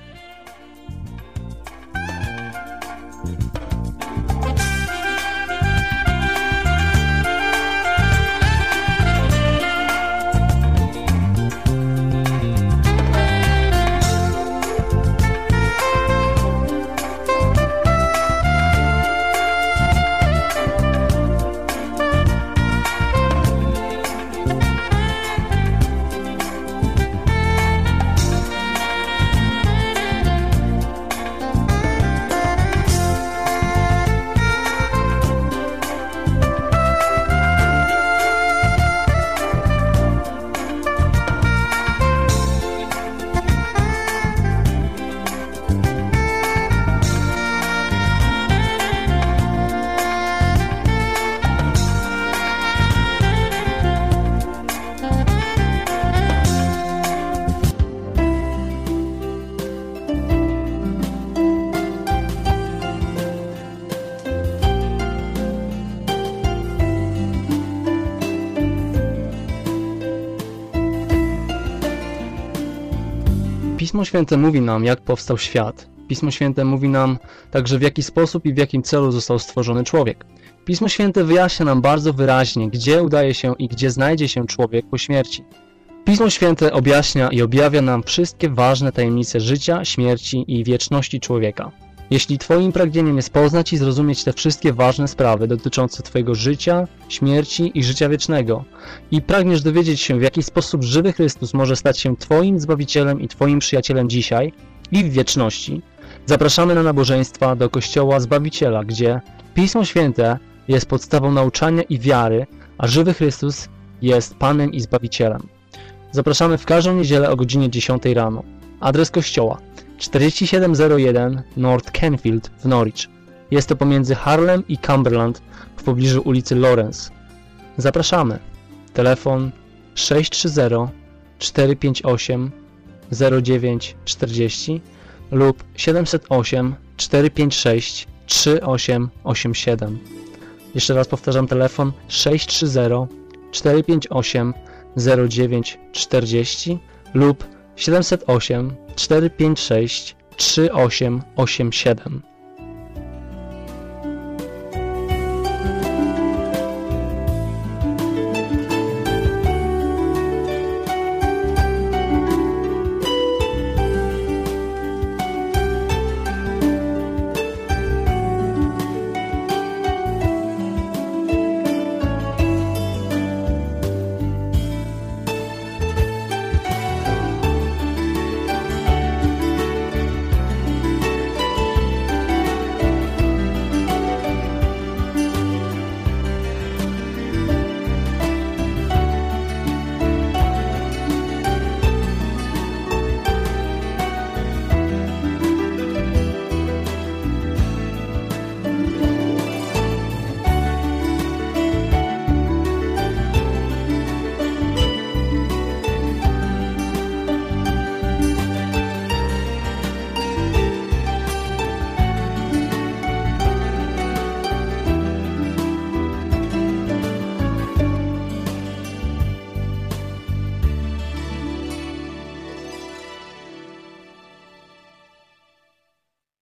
Pismo Święte mówi nam, jak powstał świat. Pismo Święte mówi nam także, w jaki sposób i w jakim celu został stworzony człowiek. Pismo Święte wyjaśnia nam bardzo wyraźnie, gdzie udaje się i gdzie znajdzie się człowiek po śmierci. Pismo Święte objaśnia i objawia nam wszystkie ważne tajemnice życia, śmierci i wieczności człowieka. Jeśli Twoim pragnieniem jest poznać i zrozumieć te wszystkie ważne sprawy dotyczące Twojego życia, śmierci i życia wiecznego i pragniesz dowiedzieć się, w jaki sposób żywy Chrystus może stać się Twoim Zbawicielem i Twoim przyjacielem dzisiaj i w wieczności, zapraszamy na nabożeństwa do Kościoła Zbawiciela, gdzie Pismo Święte jest podstawą nauczania i wiary, a żywy Chrystus jest Panem i Zbawicielem. Zapraszamy w każdą niedzielę o godzinie 10 rano. Adres kościoła 4701 North Kenfield w Norwich. Jest to pomiędzy Harlem i Cumberland w pobliżu ulicy Lawrence. Zapraszamy. Telefon 630 458 0940 lub 708 456 3887. Jeszcze raz powtarzam, telefon 630 458 0940 lub 708 456 3887.